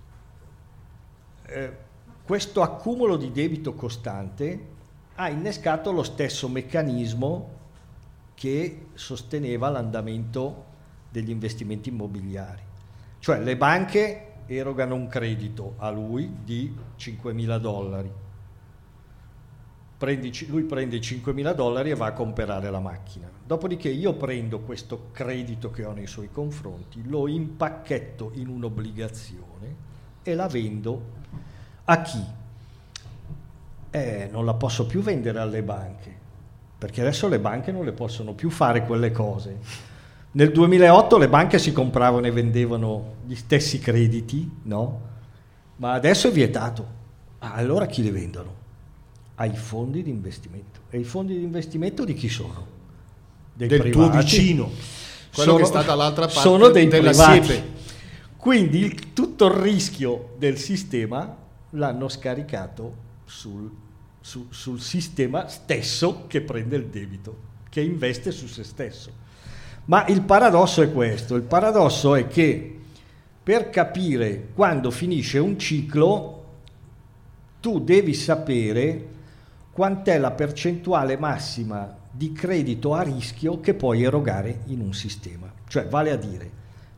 eh, questo accumulo di debito costante ha innescato lo stesso meccanismo che sosteneva l'andamento degli investimenti immobiliari. Cioè le banche erogano un credito a lui di cinquemila dollari, prendi, lui prende i cinquemila dollari e va a comprare la macchina. Dopodiché io prendo questo credito che ho nei suoi confronti, lo impacchetto in un'obbligazione e la vendo a chi? Eh, non la posso più vendere alle banche, perché adesso le banche non le possono più fare quelle cose. Nel duemilaotto le banche si compravano e vendevano gli stessi crediti, no? Ma adesso è vietato. Ah, allora chi li vendono? Ai fondi di investimento. E i fondi di investimento di chi sono? Dei del privati. Tuo vicino, quello sono, che sta dall'altra parte sono dei della privati. siepe. Quindi il, tutto il rischio del sistema l'hanno scaricato sul, su, sul sistema stesso che prende il debito, che investe su se stesso. Ma il paradosso è questo: il paradosso è che per capire quando finisce un ciclo tu devi sapere quant'è la percentuale massima di credito a rischio che puoi erogare in un sistema. Cioè, vale a dire,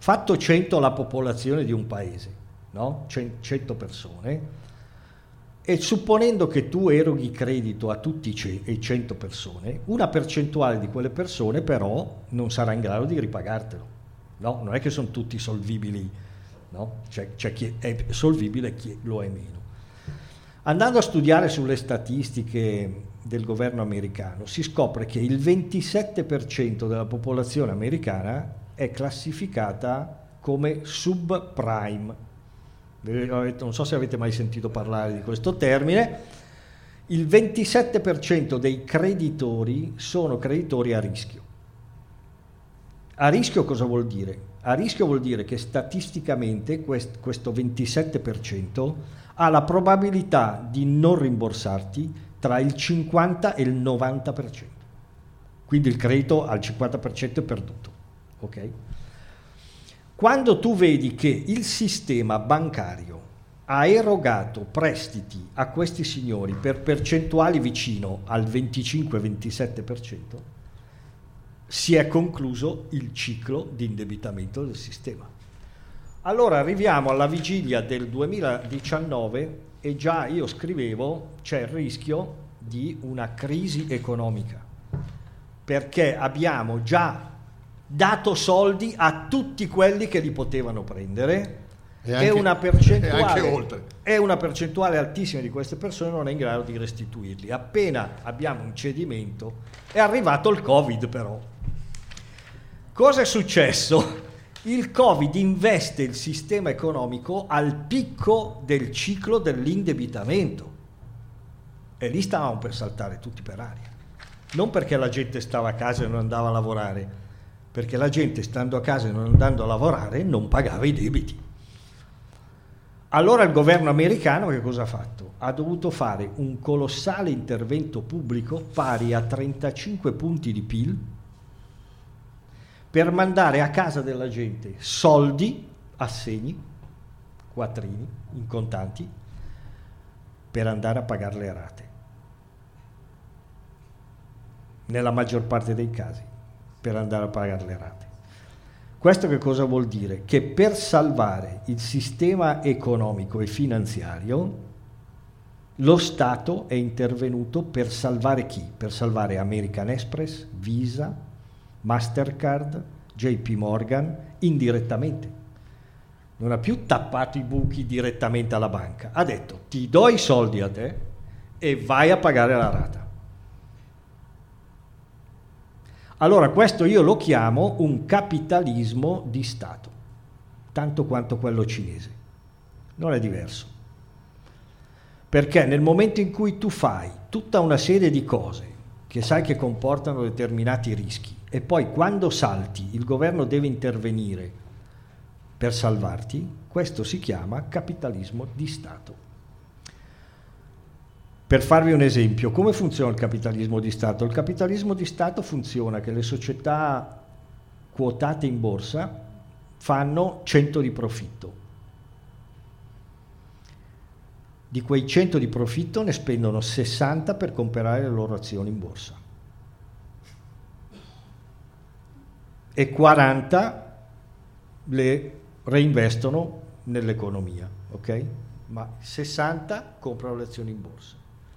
fatto cento la popolazione di un paese, no? cento persone, e supponendo che tu eroghi credito a tutti e cento persone, una percentuale di quelle persone però non sarà in grado di ripagartelo, no? Non è che sono tutti solvibili, no? C'è, c'è chi è solvibile e chi lo è meno. Andando a studiare sulle statistiche del governo americano, si scopre che il ventisette per cento della popolazione americana è classificata come subprime. Non so se avete mai sentito parlare di questo termine. Il ventisette per cento dei creditori sono creditori a rischio. A rischio cosa vuol dire? A rischio vuol dire che statisticamente quest, questo ventisette per cento ha la probabilità di non rimborsarti tra il cinquanta e il novanta per cento. Quindi il credito al cinquanta per cento è perduto. Ok? Quando tu vedi che il sistema bancario ha erogato prestiti a questi signori per percentuali vicino al venticinque ventisette per cento, si è concluso il ciclo di indebitamento del sistema. Allora arriviamo alla vigilia del duemiladiciannove e già io scrivevo c'è il rischio di una crisi economica, perché abbiamo già dato soldi a tutti quelli che li potevano prendere e, anche, e una percentuale e anche oltre. E una percentuale altissima di queste persone non è in grado di restituirli. Appena abbiamo un cedimento è arrivato il Covid. Però cosa è successo? Il Covid investe il sistema economico al picco del ciclo dell'indebitamento e lì stavamo per saltare tutti per aria, non perché la gente stava a casa e non andava a lavorare, perché la gente stando a casa e non andando a lavorare non pagava i debiti. Allora il governo americano che cosa ha fatto? Ha dovuto fare un colossale intervento pubblico pari a trentacinque punti di P I L per mandare a casa della gente soldi, assegni, quattrini, in contanti, per andare a pagare le rate. Nella maggior parte dei casi. Per andare a pagare le rate. Questo che cosa vuol dire? Che per salvare il sistema economico e finanziario lo Stato è intervenuto per salvare chi? Per salvare American Express, Visa, Mastercard, J P Morgan indirettamente. Non ha più tappato i buchi direttamente alla banca, ha detto ti do i soldi a te e vai a pagare la rata. Allora questo io lo chiamo un capitalismo di Stato, tanto quanto quello cinese. Non è diverso. Perché nel momento in cui tu fai tutta una serie di cose che sai che comportano determinati rischi e poi quando salti il governo deve intervenire per salvarti, questo si chiama capitalismo di Stato. Per farvi un esempio, come funziona il capitalismo di Stato? Il capitalismo di Stato funziona che le società quotate in borsa fanno cento di profitto. Di quei cento di profitto ne spendono sessanta per comprare le loro azioni in borsa e quaranta le reinvestono nell'economia, ok? Ma sessanta comprano le azioni in borsa.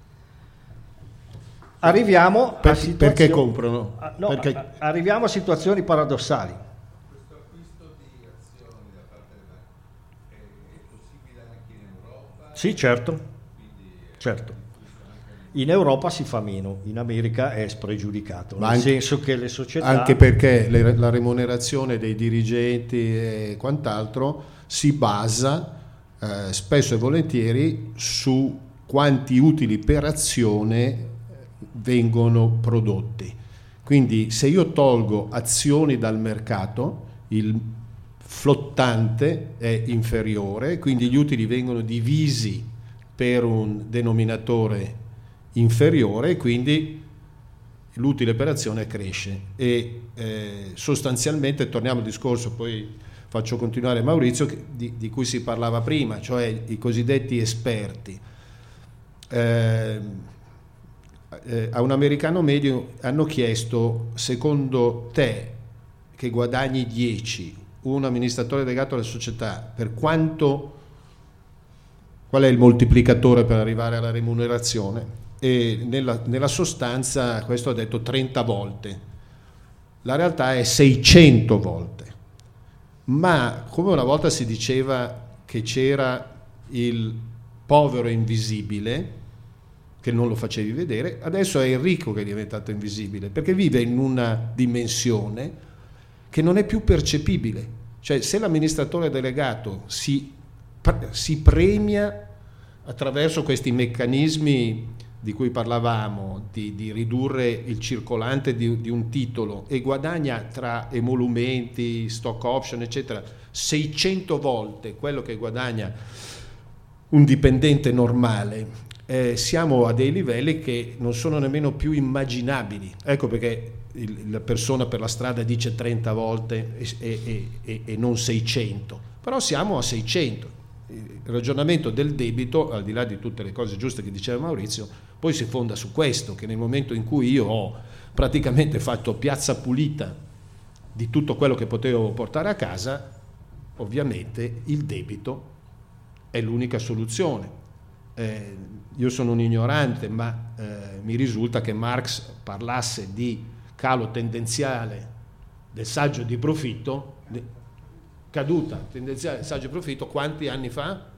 Arriviamo per, a situazioni, perché comprano? A, no, perché... a, arriviamo a situazioni paradossali. Questo acquisto di azioni da parte della è, è possibile anche in Europa? Sì, certo. Quindi, certo. In Europa si fa meno, in America è spregiudicato, Ma nel anche, senso che le società... Anche perché le, la remunerazione dei dirigenti e quant'altro si basa eh, spesso e volentieri su quanti utili per azione vengono prodotti. Quindi se io tolgo azioni dal mercato, il flottante è inferiore, quindi gli utili vengono divisi per un denominatore inferiore, quindi l'utile per azione cresce e eh, sostanzialmente torniamo al discorso, poi faccio continuare Maurizio, che, di, di cui si parlava prima, cioè i cosiddetti esperti. Eh, eh, a un americano medio hanno chiesto: secondo te che guadagni dieci un amministratore delegato alle società, per quanto, qual è il moltiplicatore per arrivare alla remunerazione? E nella, nella sostanza questo ha detto trenta volte, la realtà è seicento volte, ma come una volta si diceva che c'era il povero invisibile che non lo facevi vedere, adesso è il ricco che è diventato invisibile, perché vive in una dimensione che non è più percepibile. Cioè, se l'amministratore delegato si, si premia attraverso questi meccanismi di cui parlavamo, di, di ridurre il circolante di, di un titolo, e guadagna tra emolumenti, stock option, eccetera, seicento volte quello che guadagna un dipendente normale, eh, siamo a dei livelli che non sono nemmeno più immaginabili. Ecco perché il, la persona per la strada dice trenta volte e, e, e, e non seicento, però siamo a seicento. Il ragionamento del debito, al di là di tutte le cose giuste che diceva Maurizio, poi si fonda su questo, che nel momento in cui io ho praticamente fatto piazza pulita di tutto quello che potevo portare a casa, ovviamente il debito è l'unica soluzione. Eh, io sono un ignorante, ma eh, mi risulta che Marx parlasse di calo tendenziale del saggio di profitto, caduta tendenziale del saggio di profitto, quanti anni fa?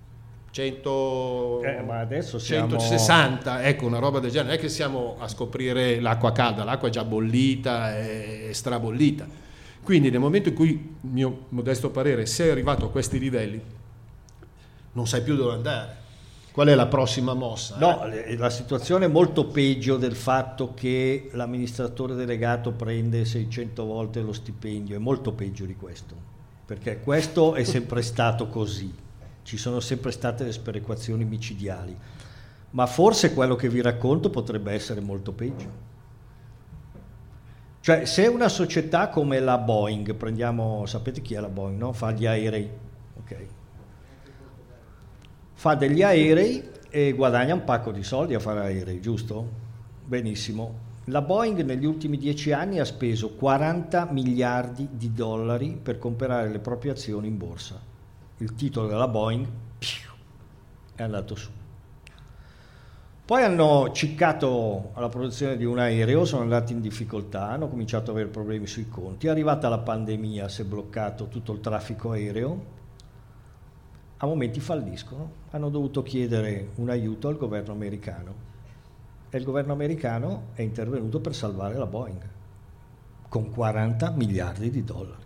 cento, eh, ma adesso siamo... centosessanta, ecco, una roba del genere. Non è che siamo a scoprire l'acqua calda, l'acqua è già bollita e strabollita. Quindi nel momento in cui, mio modesto parere, sei arrivato a questi livelli, non sai più dove andare. Qual è la prossima mossa? No, eh? La situazione è molto peggio del fatto che l'amministratore delegato prende seicento volte lo stipendio, è molto peggio di questo, perché questo è sempre stato così, ci sono sempre state le sperequazioni micidiali, ma forse quello che vi racconto potrebbe essere molto peggio. Cioè, se una società come la Boeing, prendiamo, sapete chi è la Boeing, no? Fa gli aerei, ok? Fa degli aerei e guadagna un pacco di soldi a fare aerei, giusto? Benissimo. La Boeing negli ultimi dieci anni ha speso quaranta miliardi di dollari per comprare le proprie azioni in borsa. Il titolo della Boeing piu, è andato su. Poi hanno ciccato alla produzione di un aereo, sono andati in difficoltà, hanno cominciato ad avere problemi sui conti, è arrivata la pandemia, si è bloccato tutto il traffico aereo, a momenti falliscono, hanno dovuto chiedere un aiuto al governo americano e il governo americano è intervenuto per salvare la Boeing con quaranta miliardi di dollari.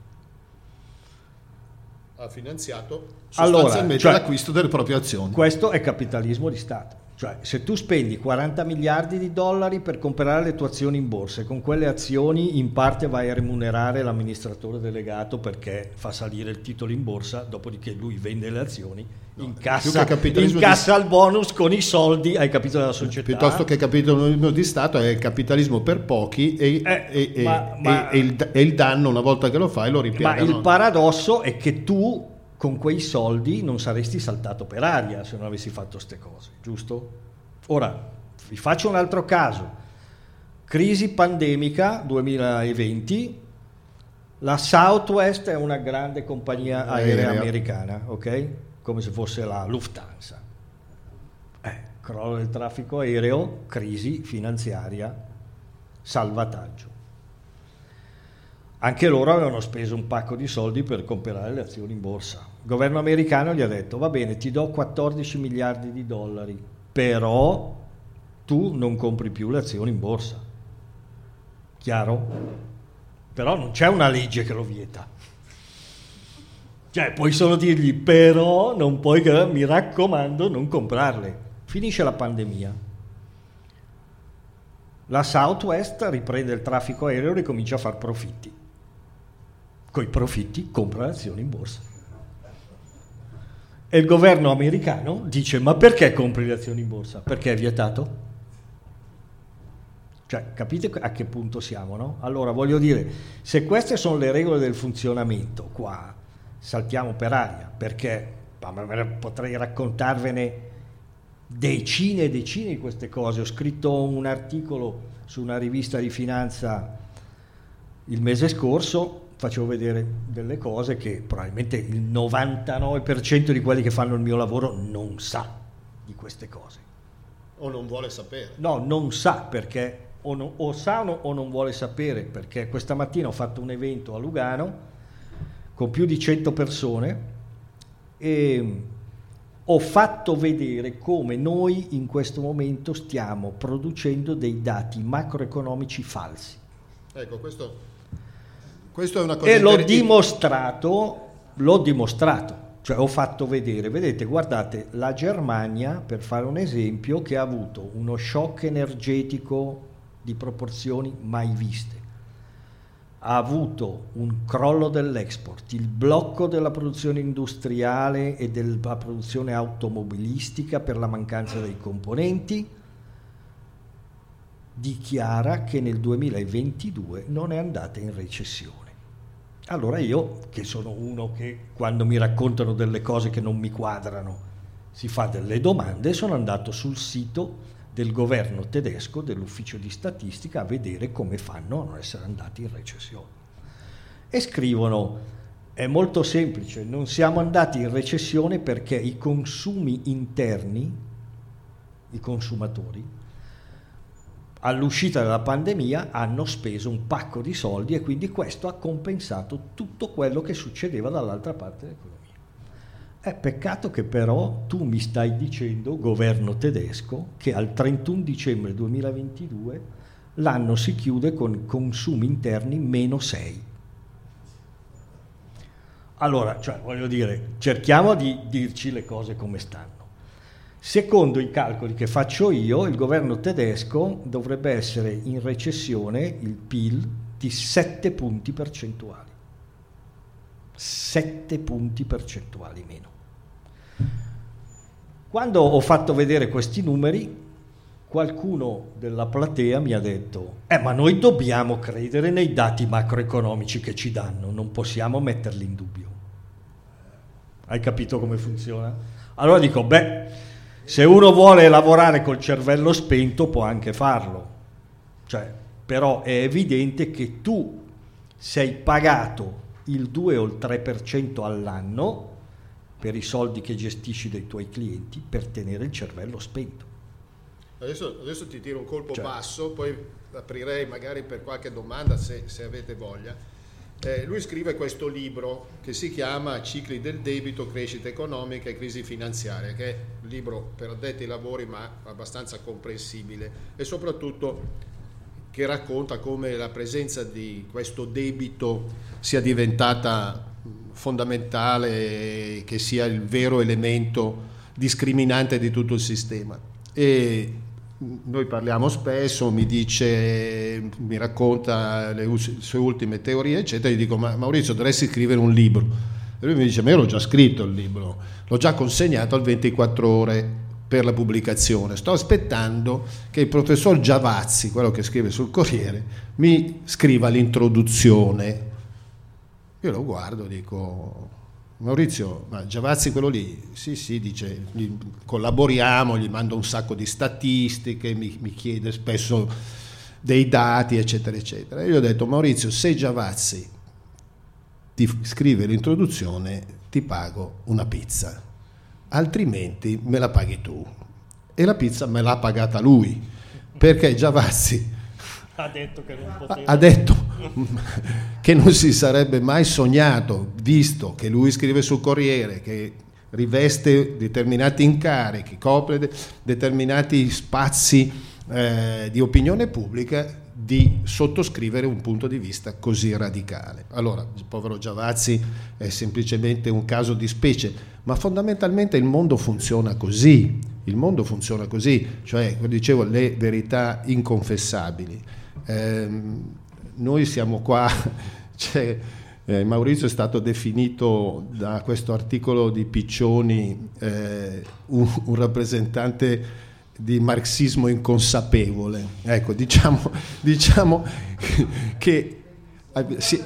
Ha finanziato sostanzialmente allora, cioè, l'acquisto delle proprie azioni. Questo è capitalismo di Stato. Cioè, se tu spendi quaranta miliardi di dollari per comprare le tue azioni in borsa e con quelle azioni in parte vai a remunerare l'amministratore delegato perché fa salire il titolo in borsa, dopodiché lui vende le azioni, no, incassa, incassa di... il bonus con i soldi, hai capito, della società. Piuttosto che capitalismo di Stato è il capitalismo per pochi e, eh, e, ma, e, ma, e, il, e il danno una volta che lo fai lo ripiegano. Ma il paradosso è che tu con quei soldi non saresti saltato per aria se non avessi fatto ste cose, giusto? Ora, vi faccio un altro caso. Crisi pandemica duemilaventi, la Southwest è una grande compagnia aerea Aereo. americana, ok? Come se fosse la Lufthansa. Eh, crollo del traffico aereo, crisi finanziaria, salvataggio. Anche loro avevano speso un pacco di soldi per comprare le azioni in borsa. Il governo americano gli ha detto: va bene, ti do quattordici miliardi di dollari, però tu non compri più le azioni in borsa. Chiaro? Però non c'è una legge che lo vieta. Cioè, puoi solo dirgli: però non puoi, mi raccomando, non comprarle. Finisce la pandemia. La Southwest riprende il traffico aereo e ricomincia a far profitti. Coi profitti compra le azioni in borsa. E il governo americano dice: ma perché compri le azioni in borsa? Perché è vietato? Cioè, capite a che punto siamo, no? Allora, voglio dire, se queste sono le regole del funzionamento, qua saltiamo per aria, perché potrei raccontarvene decine e decine di queste cose. Ho scritto un articolo su una rivista di finanza il mese scorso, facevo vedere delle cose che probabilmente il novantanove per cento di quelli che fanno il mio lavoro non sa di queste cose. O non vuole sapere. No, non sa perché, o, no, o sa o, o non vuole sapere, perché questa mattina ho fatto un evento a Lugano con più di cento persone e ho fatto vedere come noi in questo momento stiamo producendo dei dati macroeconomici falsi. Ecco, questo, questo è una cosa e l'ho inter- dimostrato, l'ho dimostrato, cioè ho fatto vedere, vedete, guardate, la Germania, per fare un esempio, che ha avuto uno shock energetico di proporzioni mai viste, ha avuto un crollo dell'export, il blocco della produzione industriale e della produzione automobilistica per la mancanza dei componenti, dichiara che nel duemilaventidue non è andata in recessione. Allora io, che sono uno che quando mi raccontano delle cose che non mi quadrano si fa delle domande, sono andato sul sito del governo tedesco, dell'ufficio di statistica, a vedere come fanno a non essere andati in recessione. E scrivono: è molto semplice, non siamo andati in recessione perché i consumi interni, i consumatori, all'uscita della pandemia hanno speso un pacco di soldi e quindi questo ha compensato tutto quello che succedeva dall'altra parte dell'economia. È peccato che però tu mi stai dicendo, governo tedesco, che al trentuno dicembre duemilaventidue l'anno si chiude con consumi interni meno sei. Allora, cioè, voglio dire, cerchiamo di dirci le cose come stanno. Secondo i calcoli che faccio io, il governo tedesco dovrebbe essere in recessione, il P I L, di sette punti percentuali. sette punti percentuali meno. Quando ho fatto vedere questi numeri, qualcuno della platea mi ha detto: eh, ma noi dobbiamo credere nei dati macroeconomici che ci danno, non possiamo metterli in dubbio. Hai capito come funziona? Allora dico, beh, se uno vuole lavorare col cervello spento può anche farlo, cioè, però è evidente che tu sei pagato il due o il tre per cento all'anno per i soldi che gestisci dei tuoi clienti per tenere il cervello spento. Adesso, adesso ti tiro un colpo Cioè. basso, poi aprirei magari per qualche domanda se, se avete voglia. Eh, lui scrive questo libro che si chiama Cicli del debito, crescita economica e crisi finanziaria, che è un libro per addetti ai lavori ma abbastanza comprensibile e soprattutto che racconta come la presenza di questo debito sia diventata fondamentale, che sia il vero elemento discriminante di tutto il sistema. E noi parliamo spesso, mi dice, mi racconta le sue ultime teorie eccetera, gli dico: ma Maurizio, dovresti scrivere un libro. E lui mi dice: ma io l'ho già scritto il libro, l'ho già consegnato al ventiquattro ore per la pubblicazione, sto aspettando che il professor Giavazzi, quello che scrive sul Corriere, mi scriva l'introduzione. Io lo guardo, dico: Maurizio, ma Giavazzi quello lì? Sì, sì, dice, gli collaboriamo, gli mando un sacco di statistiche, mi, mi chiede spesso dei dati, eccetera, eccetera. E io ho detto: Maurizio, se Giavazzi ti scrive l'introduzione, ti pago una pizza, altrimenti me la paghi tu. E la pizza me l'ha pagata lui, perché Giavazzi Ha detto che non poteva. ha detto che non si sarebbe mai sognato, visto che lui scrive sul Corriere, che riveste determinati incarichi, copre de- determinati spazi eh, di opinione pubblica, di sottoscrivere un punto di vista così radicale. Allora, il povero Giavazzi è semplicemente un caso di specie, ma fondamentalmente il mondo funziona così, il mondo funziona così, cioè, come dicevo, le verità inconfessabili. Eh, noi siamo qua, cioè, eh, Maurizio è stato definito da questo articolo di Piccioni eh, un, un rappresentante di marxismo inconsapevole, ecco, diciamo, diciamo che eh, si,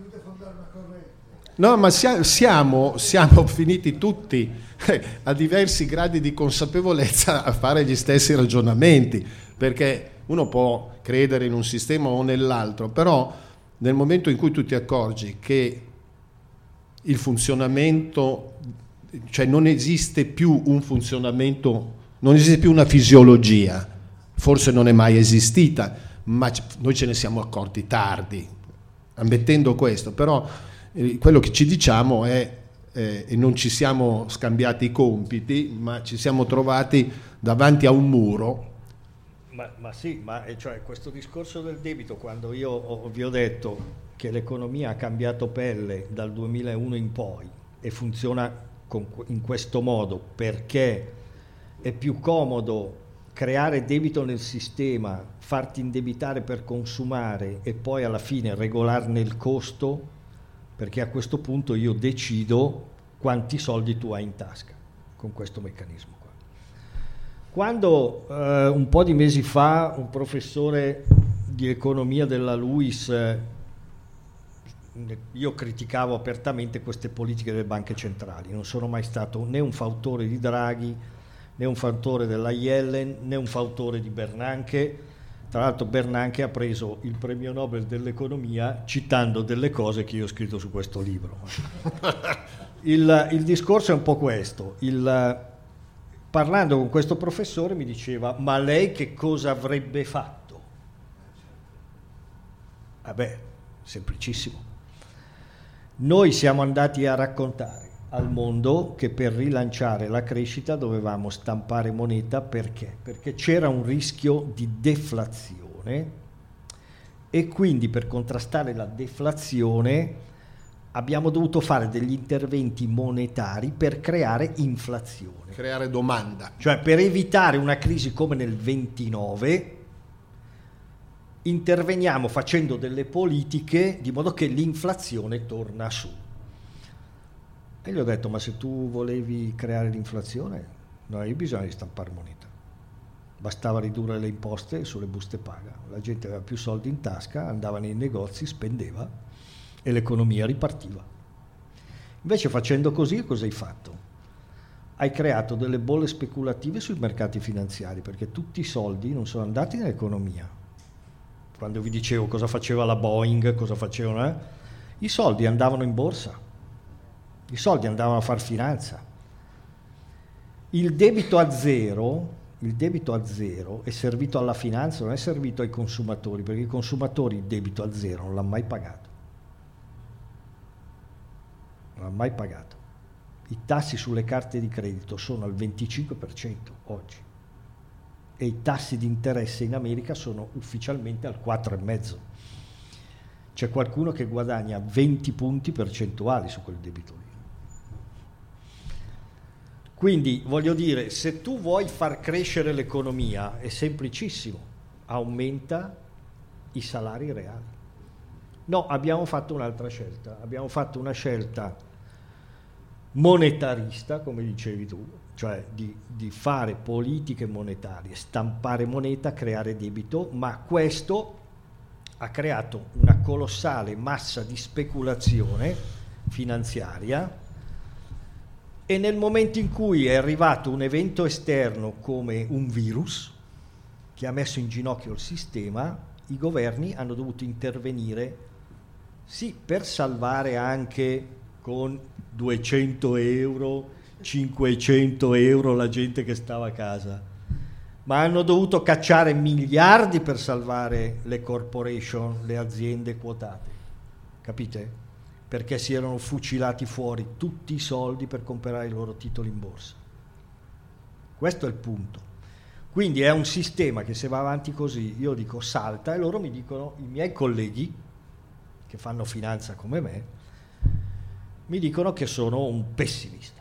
no, ma sia, siamo, siamo finiti tutti eh, a diversi gradi di consapevolezza a fare gli stessi ragionamenti, perché uno può credere in un sistema o nell'altro, però nel momento in cui tu ti accorgi che il funzionamento, cioè non esiste più un funzionamento, non esiste più una fisiologia, forse non è mai esistita, ma noi ce ne siamo accorti tardi, ammettendo questo, però eh, quello che ci diciamo è, eh, e non ci siamo scambiati i compiti, ma ci siamo trovati davanti a un muro. Ma, ma sì, ma cioè, questo discorso del debito, quando io ho, vi ho detto che l'economia ha cambiato pelle dal duemilauno in poi e funziona con, in questo modo perché è più comodo creare debito nel sistema, farti indebitare per consumare e poi alla fine regolarne il costo, perché a questo punto io decido quanti soldi tu hai in tasca con questo meccanismo qua. Quando eh, un po' di mesi fa un professore di economia della LUISS, eh, io criticavo apertamente queste politiche delle banche centrali, non sono mai stato né un fautore di Draghi, né un fautore della Yellen, né un fautore di Bernanke. Tra l'altro Bernanke ha preso il premio Nobel dell'economia citando delle cose che io ho scritto su questo libro. il, il discorso è un po' questo. Il, parlando con questo professore mi diceva: ma lei che cosa avrebbe fatto? Vabbè, semplicissimo. Noi siamo andati a raccontare al mondo che per rilanciare la crescita dovevamo stampare moneta. Perché? Perché c'era un rischio di deflazione e quindi per contrastare la deflazione abbiamo dovuto fare degli interventi monetari per creare inflazione. Creare domanda. Cioè per evitare una crisi come nel ventinove interveniamo facendo delle politiche di modo che l'inflazione torna su. E gli ho detto: ma se tu volevi creare l'inflazione non avevi bisogno di stampare moneta, bastava ridurre le imposte sulle buste paga, la gente aveva più soldi in tasca, andava nei negozi, spendeva e l'economia ripartiva. Invece facendo così cosa hai fatto? Hai creato delle bolle speculative sui mercati finanziari, perché tutti i soldi non sono andati nell'economia. Quando vi dicevo cosa faceva la Boeing, cosa facevano, eh? I soldi andavano in borsa, i soldi andavano a far finanza. Il debito a zero, il debito a zero è servito alla finanza, non è servito ai consumatori, perché i consumatori il debito a zero non l'hanno mai pagato. Non l'hanno mai pagato. I tassi sulle carte di credito sono al venticinque per cento oggi e i tassi di interesse in America sono ufficialmente al quattro virgola cinque. C'è qualcuno che guadagna venti punti percentuali su quel debito lì. Quindi voglio dire, se tu vuoi far crescere l'economia è semplicissimo, aumenta i salari reali. No, abbiamo fatto un'altra scelta, abbiamo fatto una scelta monetarista, come dicevi tu, cioè di, di fare politiche monetarie, stampare moneta, creare debito, ma questo ha creato una colossale massa di speculazione finanziaria e nel momento in cui è arrivato un evento esterno come un virus che ha messo in ginocchio il sistema, i governi hanno dovuto intervenire, sì, per salvare anche con duecento euro, cinquecento euro la gente che stava a casa, ma hanno dovuto cacciare miliardi per salvare le corporation, le aziende quotate, capite? Perché si erano fucilati fuori tutti i soldi per comprare i loro titoli in borsa. Questo è il punto. Quindi è un sistema che se va avanti così, io dico salta, e loro mi dicono, i miei colleghi che fanno finanza come me, mi dicono che sono un pessimista.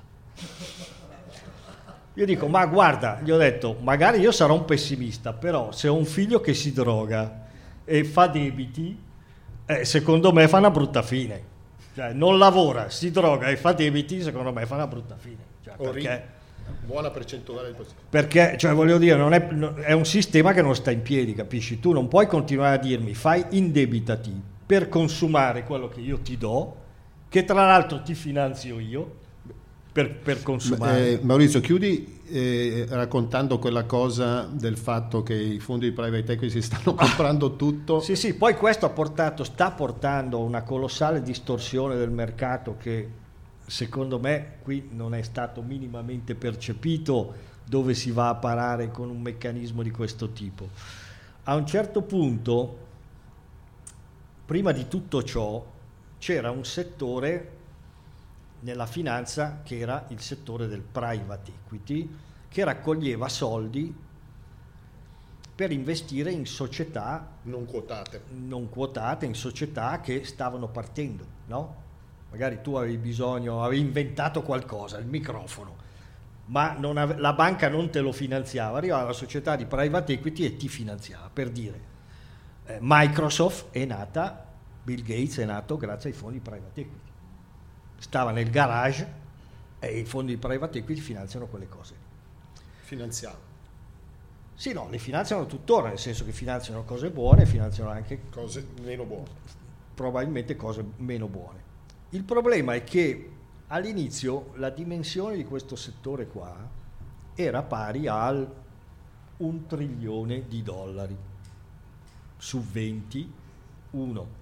Io dico, ma guarda, gli ho detto, magari io sarò un pessimista, però se ho un figlio che si droga e fa debiti, eh, secondo me fa una brutta fine. Cioè, non lavora, si droga e fa debiti, secondo me fa una brutta fine. Cioè, perché, buona percentuale di possibile. Perché, cioè, voglio dire, non è, è un sistema che non sta in piedi, capisci? Tu non puoi continuare a dirmi, fai indebitati per consumare quello che io ti do, che tra l'altro ti finanzio io, per, per consumare. Eh, Maurizio, chiudi eh, raccontando quella cosa del fatto che i fondi di private equity si stanno comprando tutto. Sì, sì, poi questo ha portato, sta portando una colossale distorsione del mercato che secondo me qui non è stato minimamente percepito, dove si va a parare con un meccanismo di questo tipo. A un certo punto, prima di tutto ciò, c'era un settore nella finanza che era il settore del private equity, che raccoglieva soldi per investire in società non quotate, non quotate, in società che stavano partendo, no? Magari tu avevi bisogno, avevi inventato qualcosa, il microfono, ma non ave- la banca non te lo finanziava, arrivava la società di private equity e ti finanziava. Per dire, eh, Microsoft è nata, Bill Gates è nato grazie ai fondi di private equity. Stava nel garage e i fondi di private equity finanziano quelle cose. finanziamo Sì, no, le finanziano tuttora, nel senso che finanziano cose buone, finanziano anche cose meno buone, probabilmente cose meno buone. Il problema è che all'inizio la dimensione di questo settore qua era pari al un trilione di dollari su venti, uno.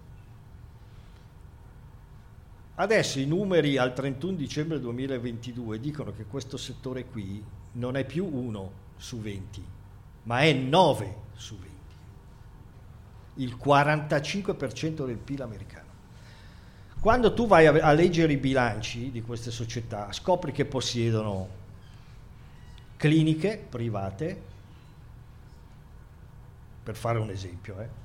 Adesso i numeri al trentuno dicembre duemilaventidue dicono che questo settore qui non è più uno su venti, ma è nove su venti, il quarantacinque per cento del P I L americano. Quando tu vai a, a leggere i bilanci di queste società, scopri che possiedono cliniche private, per fare un esempio, eh,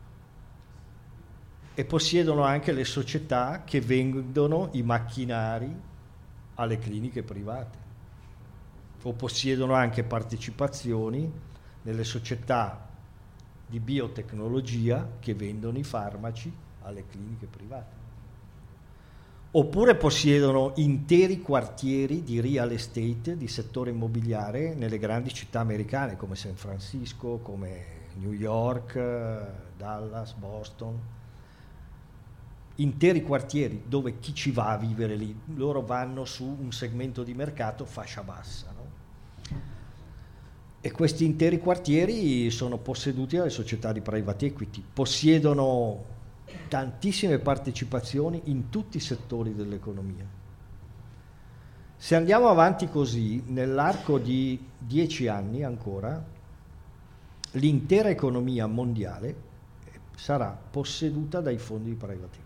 e possiedono anche le società che vendono i macchinari alle cliniche private, o possiedono anche partecipazioni nelle società di biotecnologia che vendono i farmaci alle cliniche private, oppure possiedono interi quartieri di real estate, di settore immobiliare nelle grandi città americane come San Francisco, come New York, Dallas, Boston. Interi quartieri dove chi ci va a vivere lì? Loro vanno su un segmento di mercato fascia bassa, no? E questi interi quartieri sono posseduti dalle società di private equity, possiedono tantissime partecipazioni in tutti i settori dell'economia. Se andiamo avanti così, nell'arco di dieci anni ancora, l'intera economia mondiale sarà posseduta dai fondi di private equity.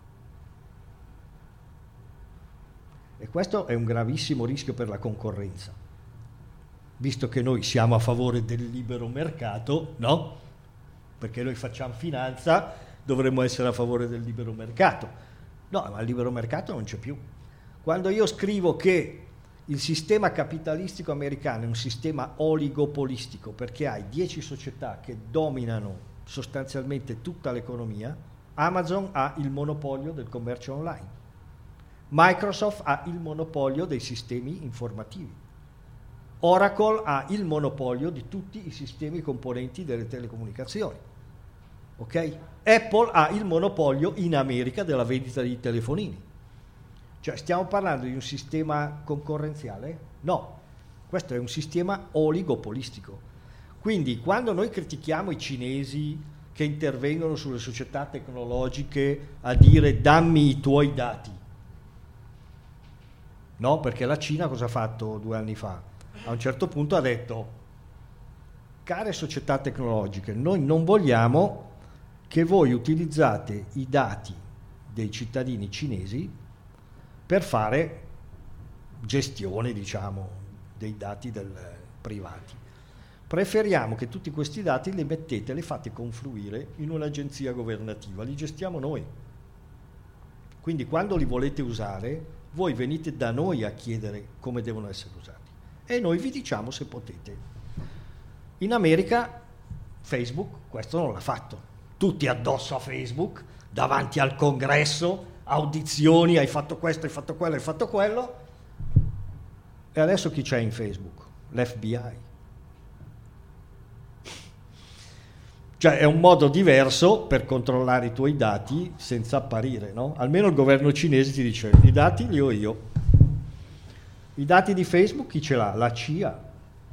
E questo è un gravissimo rischio per la concorrenza, visto che noi siamo a favore del libero mercato, no? Perché noi facciamo finanza, dovremmo essere a favore del libero mercato. No, ma il libero mercato non c'è più. Quando io scrivo che il sistema capitalistico americano è un sistema oligopolistico perché hai dieci società che dominano sostanzialmente tutta l'economia, Amazon ha il monopolio del commercio online. Microsoft ha il monopolio dei sistemi informativi. Oracle ha il monopolio di tutti i sistemi componenti delle telecomunicazioni. Ok? Apple ha il monopolio in America della vendita di telefonini. Cioè, stiamo parlando di un sistema concorrenziale? No, questo è un sistema oligopolistico. Quindi, quando noi critichiamo i cinesi che intervengono sulle società tecnologiche a dire dammi i tuoi dati, no, perché la Cina cosa ha fatto due anni fa? A un certo punto ha detto: care società tecnologiche, noi non vogliamo che voi utilizzate i dati dei cittadini cinesi per fare gestione, diciamo, dei dati del privati. Preferiamo che tutti questi dati li mettete, li fate confluire in un'agenzia governativa, li gestiamo noi. Quindi quando li volete usare, voi venite da noi a chiedere come devono essere usati e noi vi diciamo se potete. In America Facebook questo non l'ha fatto. Tutti addosso a Facebook, davanti al congresso, audizioni, hai fatto questo, hai fatto quello, hai fatto quello. E adesso chi c'è in Facebook? L'F B I. Cioè è un modo diverso per controllare i tuoi dati senza apparire, no? Almeno il governo cinese ti dice: i dati li ho io. I dati di Facebook chi ce l'ha? La C I A.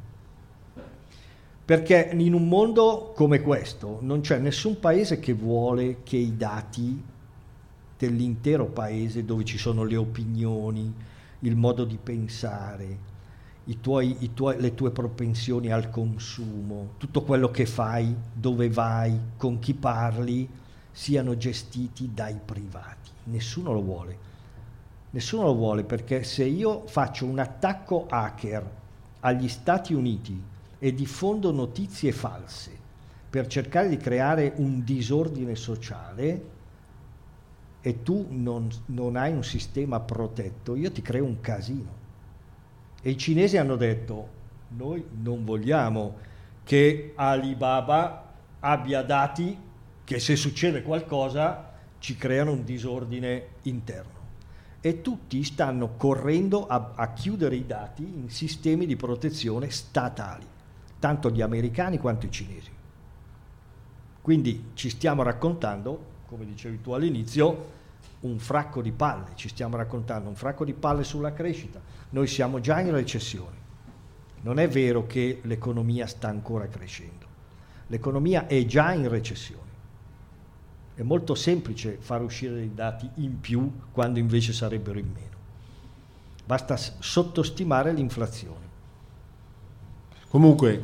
Perché in un mondo come questo non c'è nessun paese che vuole che i dati dell'intero paese, dove ci sono le opinioni, il modo di pensare, i tuoi, i tuoi, le tue propensioni al consumo, tutto quello che fai, dove vai, con chi parli, siano gestiti dai privati. Nessuno lo vuole. Nessuno lo vuole, perché se io faccio un attacco hacker agli Stati Uniti e diffondo notizie false per cercare di creare un disordine sociale e tu non, non hai un sistema protetto, io ti creo un casino. E i cinesi hanno detto: noi non vogliamo che Alibaba abbia dati che, se succede qualcosa, ci creano un disordine interno. E tutti stanno correndo a, a chiudere i dati in sistemi di protezione statali, tanto gli americani quanto i cinesi. Quindi ci stiamo raccontando, come dicevi tu all'inizio, un fracco di palle, ci stiamo raccontando un fracco di palle sulla crescita. Noi siamo già in recessione. Non è vero che l'economia sta ancora crescendo. L'economia è già in recessione. È molto semplice far uscire dei dati in più quando invece sarebbero in meno. Basta sottostimare l'inflazione. Comunque,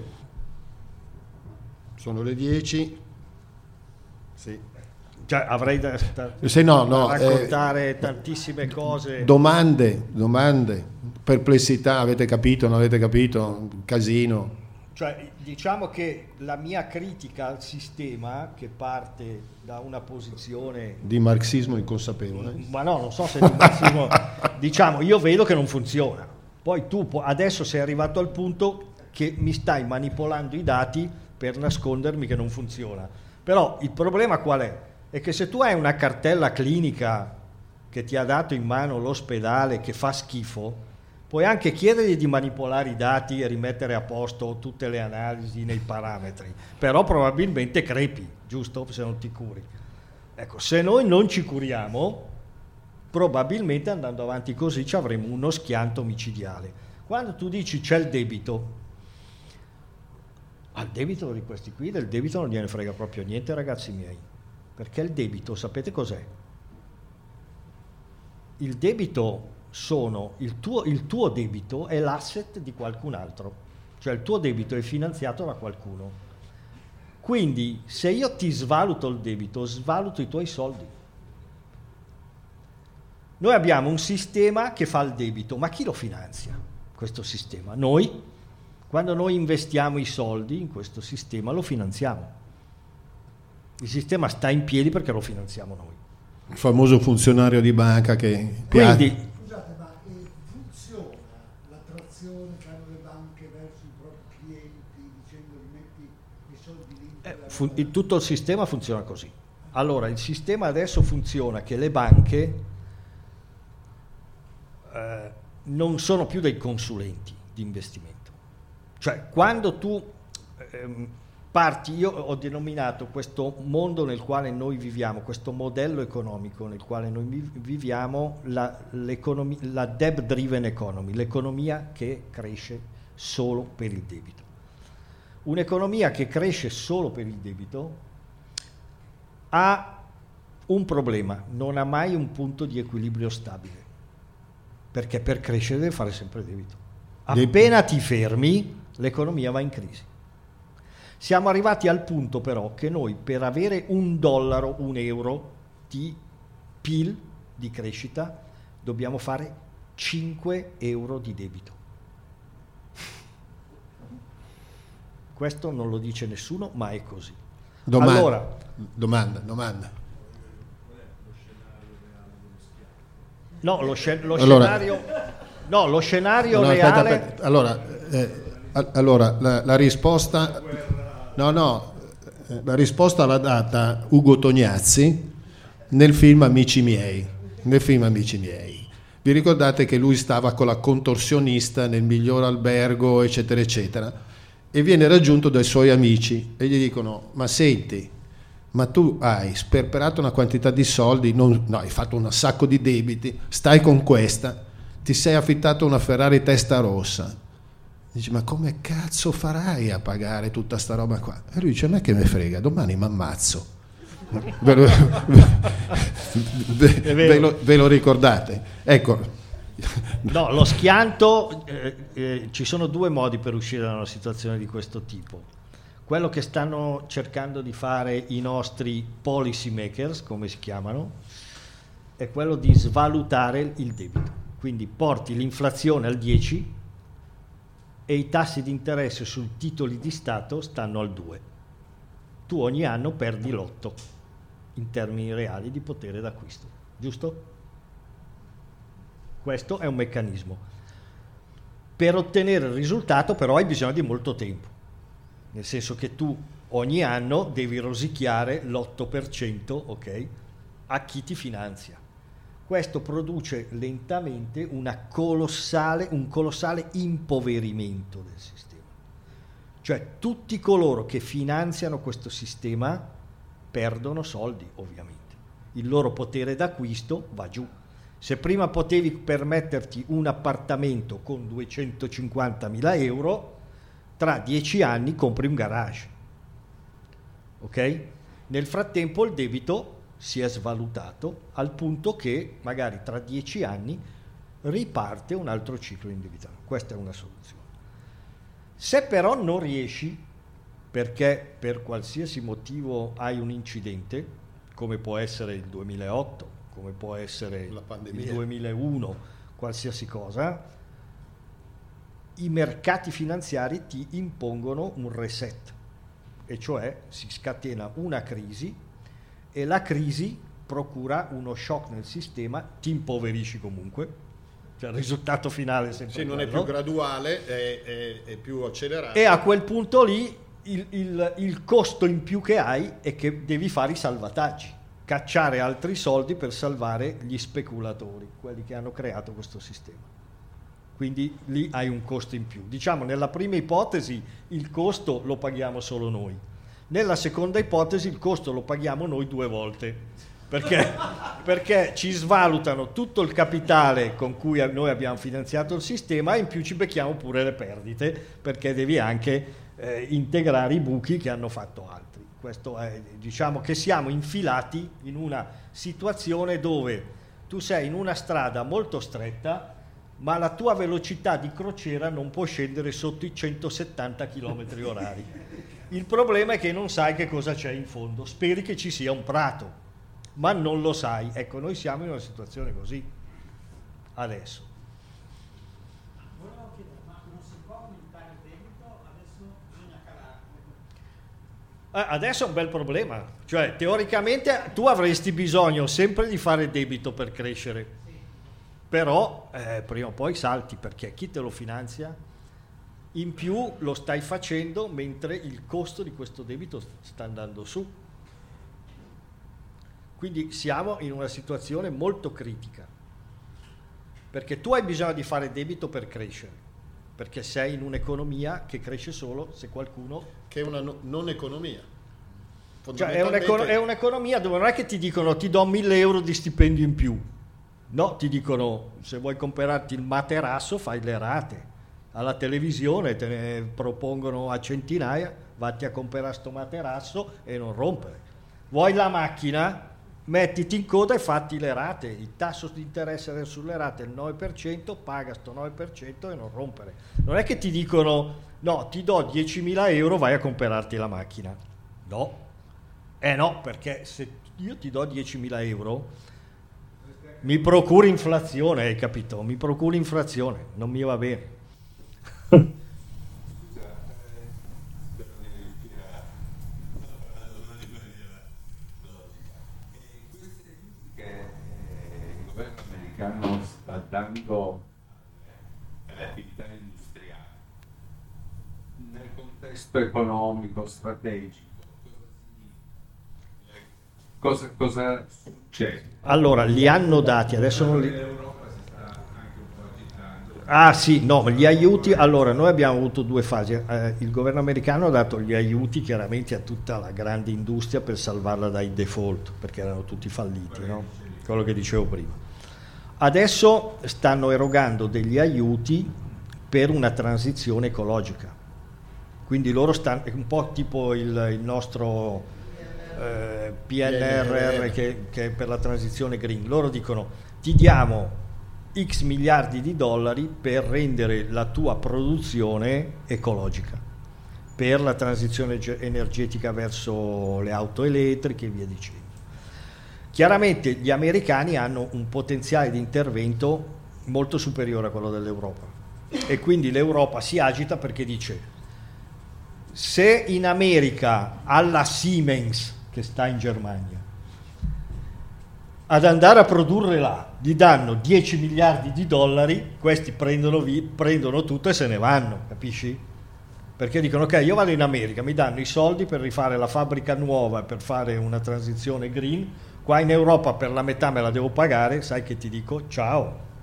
sono le dieci. Sì. Cioè, avrei da, da, Se no, no, da raccontare eh, tantissime cose. Domande, domande, perplessità, avete capito, non avete capito, casino. Cioè, diciamo che la mia critica al sistema, che parte da una posizione di marxismo inconsapevole, ma no, non so se di marxismo, diciamo, io vedo che non funziona. Poi tu adesso sei arrivato al punto che mi stai manipolando i dati per nascondermi che non funziona. Però il problema qual è? È che se tu hai una cartella clinica che ti ha dato in mano l'ospedale che fa schifo, puoi anche chiedergli di manipolare i dati e rimettere a posto tutte le analisi nei parametri, però probabilmente crepi, giusto? Se non ti curi. Ecco, se noi non ci curiamo, probabilmente andando avanti così ci avremo uno schianto micidiale. Quando tu dici c'è il debito, al debito di questi qui, del debito non gliene frega proprio niente, ragazzi miei, perché il debito, sapete cos'è? Il debito sono il tuo, il tuo debito è l'asset di qualcun altro, cioè il tuo debito è finanziato da qualcuno. Quindi se io ti svaluto il debito, svaluto i tuoi soldi. Noi abbiamo un sistema che fa il debito, ma chi lo finanzia questo sistema? Noi. Quando noi investiamo i soldi in questo sistema lo finanziamo. Il sistema sta in piedi perché lo finanziamo noi. Il famoso funzionario di banca che quindi scusate, ma eh, funziona l'attrazione che hanno le banche verso i propri clienti dicendo metti i soldi lì? eh, fu- il, tutto il sistema funziona così. Allora, il sistema adesso funziona che le banche eh, non sono più dei consulenti di investimento. Cioè, quando tu ehm, parti, io ho denominato questo mondo nel quale noi viviamo, questo modello economico nel quale noi viviamo, la, la debt-driven economy, l'economia che cresce solo per il debito. Un'economia che cresce solo per il debito ha un problema, non ha mai un punto di equilibrio stabile, perché per crescere deve fare sempre debito. Appena ti fermi, l'economia va in crisi. Siamo arrivati al punto però che noi per avere un dollaro, un euro di P I L, di crescita, dobbiamo fare cinque euro di debito. Questo non lo dice nessuno, ma è così. Domanda, allora, domanda, domanda. No, lo, sc- lo allora, scenario, no, lo scenario no, reale. aspetta, aspetta. Allora, eh, allora la, la risposta, no, no, la risposta l'ha data Ugo Tognazzi nel film Amici miei. Nel film Amici miei. Vi ricordate che lui stava con la contorsionista nel miglior albergo, eccetera, eccetera, e viene raggiunto dai suoi amici e gli dicono: ma senti, ma tu hai sperperato una quantità di soldi, non, no, hai fatto un sacco di debiti, stai con questa, ti sei affittato una Ferrari testa rossa. Dici, ma come cazzo farai a pagare tutta sta roba qua? E lui dice, a me che me frega, domani mi ammazzo. Ve lo, ve, ve, lo, ve lo ricordate? Ecco. No, lo schianto, eh, eh, ci sono due modi per uscire da una situazione di questo tipo. Quello che stanno cercando di fare i nostri policy makers, come si chiamano, è quello di svalutare il debito. Quindi porti l'inflazione al dieci e i tassi di interesse sui titoli di Stato stanno al due. Tu ogni anno perdi l'otto in termini reali di potere d'acquisto, giusto? Questo è un meccanismo. Per ottenere il risultato però hai bisogno di molto tempo, nel senso che tu ogni anno devi rosicchiare l'otto per cento, ok, a chi ti finanzia. Questo produce lentamente una colossale, un colossale impoverimento del sistema. Cioè tutti coloro che finanziano questo sistema perdono soldi, ovviamente. Il loro potere d'acquisto va giù. Se prima potevi permetterti un appartamento con duecentocinquantamila euro, tra dieci anni compri un garage. Ok? Nel frattempo il debito si è svalutato al punto che magari tra dieci anni riparte un altro ciclo di indebitamento. Questa è una soluzione. Se però non riesci, perché per qualsiasi motivo hai un incidente, come può essere il duemilaotto, come può essere il duemilauno, qualsiasi cosa, i mercati finanziari ti impongono un reset, e cioè si scatena una crisi e la crisi procura uno shock nel sistema, ti impoverisci comunque, cioè il risultato finale è sempre sì, non è più graduale, è, è, è più accelerato. E a quel punto lì il, il, il costo in più che hai è che devi fare i salvataggi, cacciare altri soldi per salvare gli speculatori, quelli che hanno creato questo sistema. Quindi lì hai un costo in più. Diciamo, nella prima ipotesi il costo lo paghiamo solo noi. Nella seconda ipotesi il costo lo paghiamo noi due volte, perché, perché ci svalutano tutto il capitale con cui noi abbiamo finanziato il sistema e in più ci becchiamo pure le perdite, perché devi anche eh, integrare i buchi che hanno fatto altri. Questo è, diciamo che siamo infilati in una situazione dove tu sei in una strada molto stretta, ma la tua velocità di crociera non può scendere sotto i centosettanta chilometri orari. Il problema è che non sai che cosa c'è in fondo, speri che ci sia un prato, ma non lo sai. Ecco, noi siamo in una situazione così adesso. Volevo chiedere, ma non si può aumentare il debito, adesso bisogna calarlo? Eh, adesso è un bel problema, cioè teoricamente tu avresti bisogno sempre di fare debito per crescere, sì. Però eh, prima o poi salti, perché chi te lo finanzia? In più lo stai facendo mentre il costo di questo debito sta andando su. Quindi siamo in una situazione molto critica, perché tu hai bisogno di fare debito per crescere, perché sei in un'economia che cresce solo se qualcuno... Che è una no- non economia. Cioè è, un'econo- è un'economia dove non è che ti dicono ti do mille euro di stipendio in più. No, ti dicono se vuoi comprarti il materasso fai le rate. Alla televisione te ne propongono a centinaia, vatti a comprare sto materasso e non rompere. Vuoi la macchina? Mettiti in coda e fatti le rate. Il tasso di interesse sulle rate è il nove per cento, paga sto nove per cento e non rompere. Non è che ti dicono no, ti do diecimila euro, vai a comprarti la macchina. No. Eh no, perché se io ti do diecimila euro mi procuri inflazione, hai capito? Mi procuri inflazione, non mi va bene. Scusa, eh, spero di riuscire a parlare di maniera logica. E queste aiuti che eh, il governo americano sta dando alle attività industriali nel contesto economico, strategico, cosa, cosa succede? Allora, li hanno dati, adesso non li... L'Europa si sta anche un po' agitando. Ah sì, no, gli aiuti, allora noi abbiamo avuto due fasi, eh, il governo americano ha dato gli aiuti chiaramente a tutta la grande industria per salvarla dai default, perché erano tutti falliti, no? Quello che dicevo prima. Adesso stanno erogando degli aiuti per una transizione ecologica, quindi loro stanno, è un po' tipo il, il nostro eh, P N R R che, che è per la transizione green. Loro dicono: ti diamo X miliardi di dollari per rendere la tua produzione ecologica, per la transizione energetica verso le auto elettriche e via dicendo. Chiaramente gli americani hanno un potenziale di intervento molto superiore a quello dell'Europa, e quindi l'Europa si agita perché dice: se in America alla Siemens, che sta in Germania, ad andare a produrre là gli danno dieci miliardi di dollari, questi prendono, vi, prendono tutto e se ne vanno, capisci? Perché dicono: ok, io vado in America, mi danno i soldi per rifare la fabbrica nuova, per fare una transizione green, qua in Europa per la metà me la devo pagare, sai che ti dico? Ciao.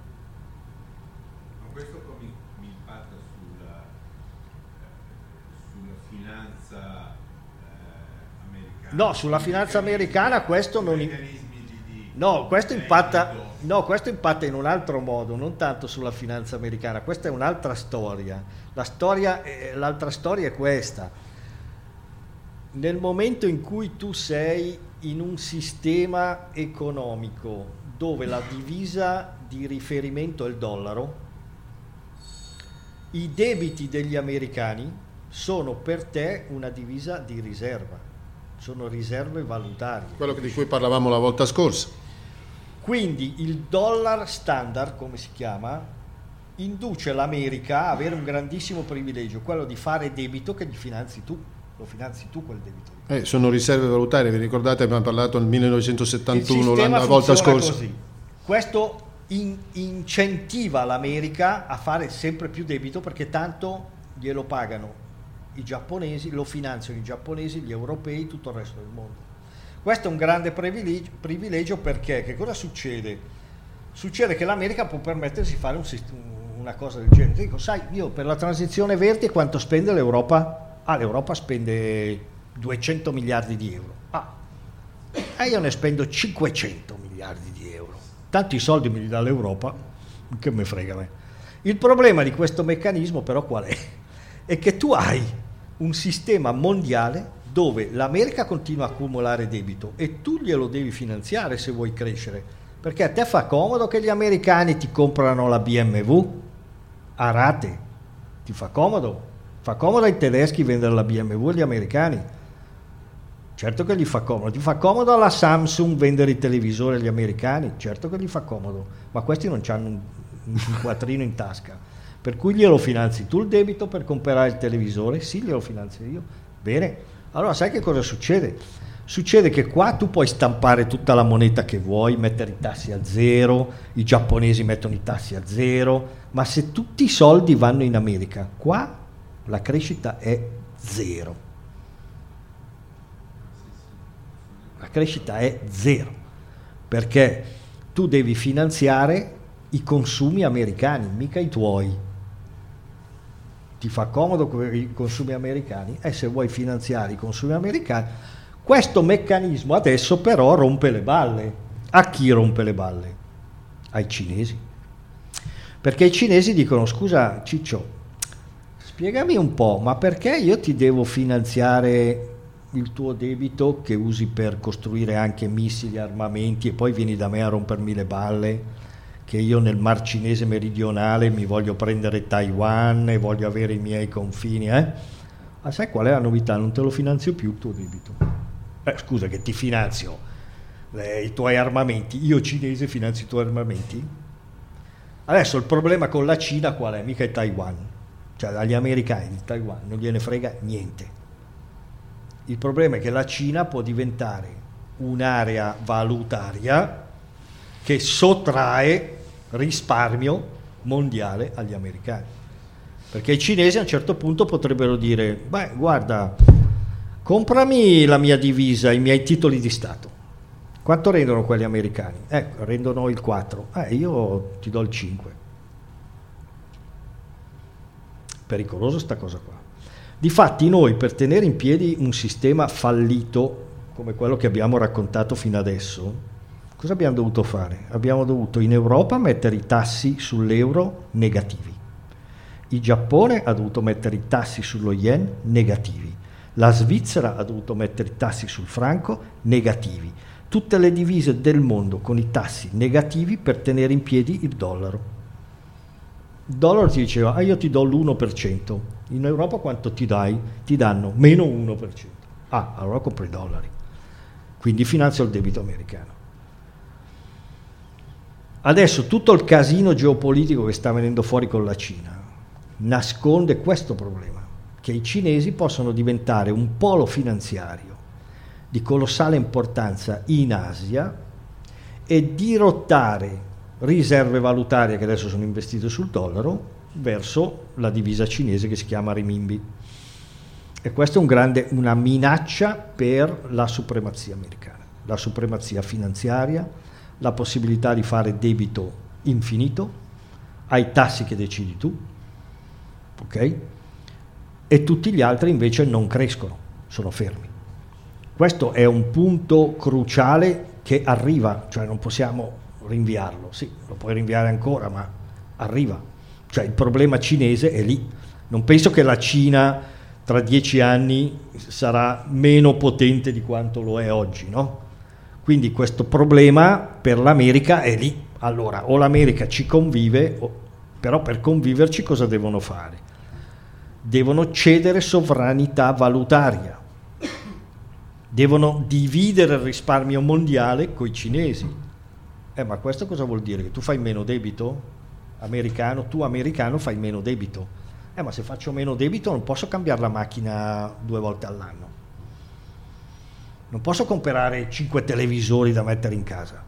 Ma questo come mi impatta sulla, sulla finanza eh, americana? No, sulla finanza americana questo non... Meccanismi di, di No, questo impatta, credito. no, questo impatta in un altro modo, non tanto sulla finanza americana, questa è un'altra storia. La storia, eh, l'altra storia è questa. Nel momento in cui tu sei in un sistema economico dove la divisa di riferimento è il dollaro, i debiti degli americani sono per te una divisa di riserva, sono riserve valutarie. Quello di cui parlavamo la volta scorsa. Quindi il dollar standard, come si chiama, induce l'America a avere un grandissimo privilegio, quello di fare debito che gli finanzi tu, lo finanzi tu quel debito. Eh, sono riserve valutarie, vi ricordate abbiamo parlato nel millenovecentosettantuno, la, la volta funziona scorsa. Così. Questo in, incentiva l'America a fare sempre più debito perché tanto glielo pagano i giapponesi, lo finanziano i giapponesi, gli europei, tutto il resto del mondo. Questo è un grande privilegio, privilegio perché che cosa succede? Succede che l'America può permettersi di fare un, una cosa del genere. Dico, sai, io per la transizione verde quanto spende l'Europa? Ah, l'Europa spende duecento miliardi di euro. Ah, e io ne spendo cinquecento miliardi di euro. Tanti soldi me li dà l'Europa, che me frega me. Il problema di questo meccanismo però qual è? È che tu hai un sistema mondiale dove l'America continua a accumulare debito e tu glielo devi finanziare se vuoi crescere, perché a te fa comodo che gli americani ti comprano la B M W a rate, ti fa comodo, fa comodo ai tedeschi vendere la B M W agli americani, certo che gli fa comodo, ti fa comodo alla Samsung vendere i televisori agli americani, certo che gli fa comodo, ma questi non hanno un, un quattrino in tasca, per cui glielo finanzi tu il debito per comprare il televisore? Sì, glielo finanzio io. Bene, allora sai che cosa succede? Succede che qua tu puoi stampare tutta la moneta che vuoi, mettere i tassi a zero, i giapponesi mettono i tassi a zero, ma se tutti i soldi vanno in America, qua la crescita è zero. La crescita è zero, perché tu devi finanziare i consumi americani, mica i tuoi. Ti fa comodo con i consumi americani e se vuoi finanziare i consumi americani, questo meccanismo adesso però rompe le balle. A chi rompe le balle? Ai cinesi. Perché i cinesi dicono: scusa Ciccio, spiegami un po', ma perché io ti devo finanziare il tuo debito che usi per costruire anche missili, armamenti e poi vieni da me a rompermi le balle? Che io nel Mar Cinese meridionale mi voglio prendere Taiwan e voglio avere i miei confini, eh? Ma sai qual è la novità? Non te lo finanzio più il tuo debito. Eh, scusa, che ti finanzio eh, i tuoi armamenti, io cinese finanzio i tuoi armamenti? Adesso il problema con la Cina qual è? Mica è Taiwan, cioè agli americani di Taiwan non gliene frega niente. Il problema è che la Cina può diventare un'area valutaria che sottrae risparmio mondiale agli americani, perché i cinesi a un certo punto potrebbero dire: beh, guarda, comprami la mia divisa, i miei titoli di Stato. Quanto rendono quelli americani? Ecco, rendono il quattro, eh, io ti do il cinque. Pericoloso sta cosa qua. Difatti noi, per tenere in piedi un sistema fallito come quello che abbiamo raccontato fino adesso, Cosa abbiamo dovuto fare? Abbiamo dovuto in Europa mettere i tassi sull'euro negativi. Il Giappone ha dovuto mettere i tassi sullo yen negativi. La Svizzera ha dovuto mettere i tassi sul franco negativi. Tutte le divise del mondo con i tassi negativi per tenere in piedi il dollaro. Il dollaro ti diceva, ah, io ti do l'uno per cento. In Europa quanto ti dai? Ti danno meno uno per cento. Ah, allora compri i dollari. Quindi finanzio il debito americano. Adesso tutto il casino geopolitico che sta venendo fuori con la Cina nasconde questo problema, che i cinesi possono diventare un polo finanziario di colossale importanza in Asia e dirottare riserve valutarie che adesso sono investite sul dollaro verso la divisa cinese che si chiama renminbi. E questa è un grande, una minaccia per la supremazia americana, la supremazia finanziaria, la possibilità di fare debito infinito ai tassi che decidi tu, ok? E tutti gli altri invece non crescono, sono fermi. Questo è un punto cruciale che arriva, cioè non possiamo rinviarlo, sì, lo puoi rinviare ancora, ma arriva. Cioè il problema cinese è lì. Non penso che la Cina tra dieci anni sarà meno potente di quanto lo è oggi, no? Quindi questo problema per l'America è lì. Allora, o l'America ci convive, o, però per conviverci cosa devono fare? Devono cedere sovranità valutaria, devono dividere il risparmio mondiale coi cinesi. Eh, ma questo cosa vuol dire? Che tu fai meno debito americano, tu americano fai meno debito. Eh, ma se faccio meno debito non posso cambiare la macchina due volte all'anno. Non posso comprare cinque televisori da mettere in casa.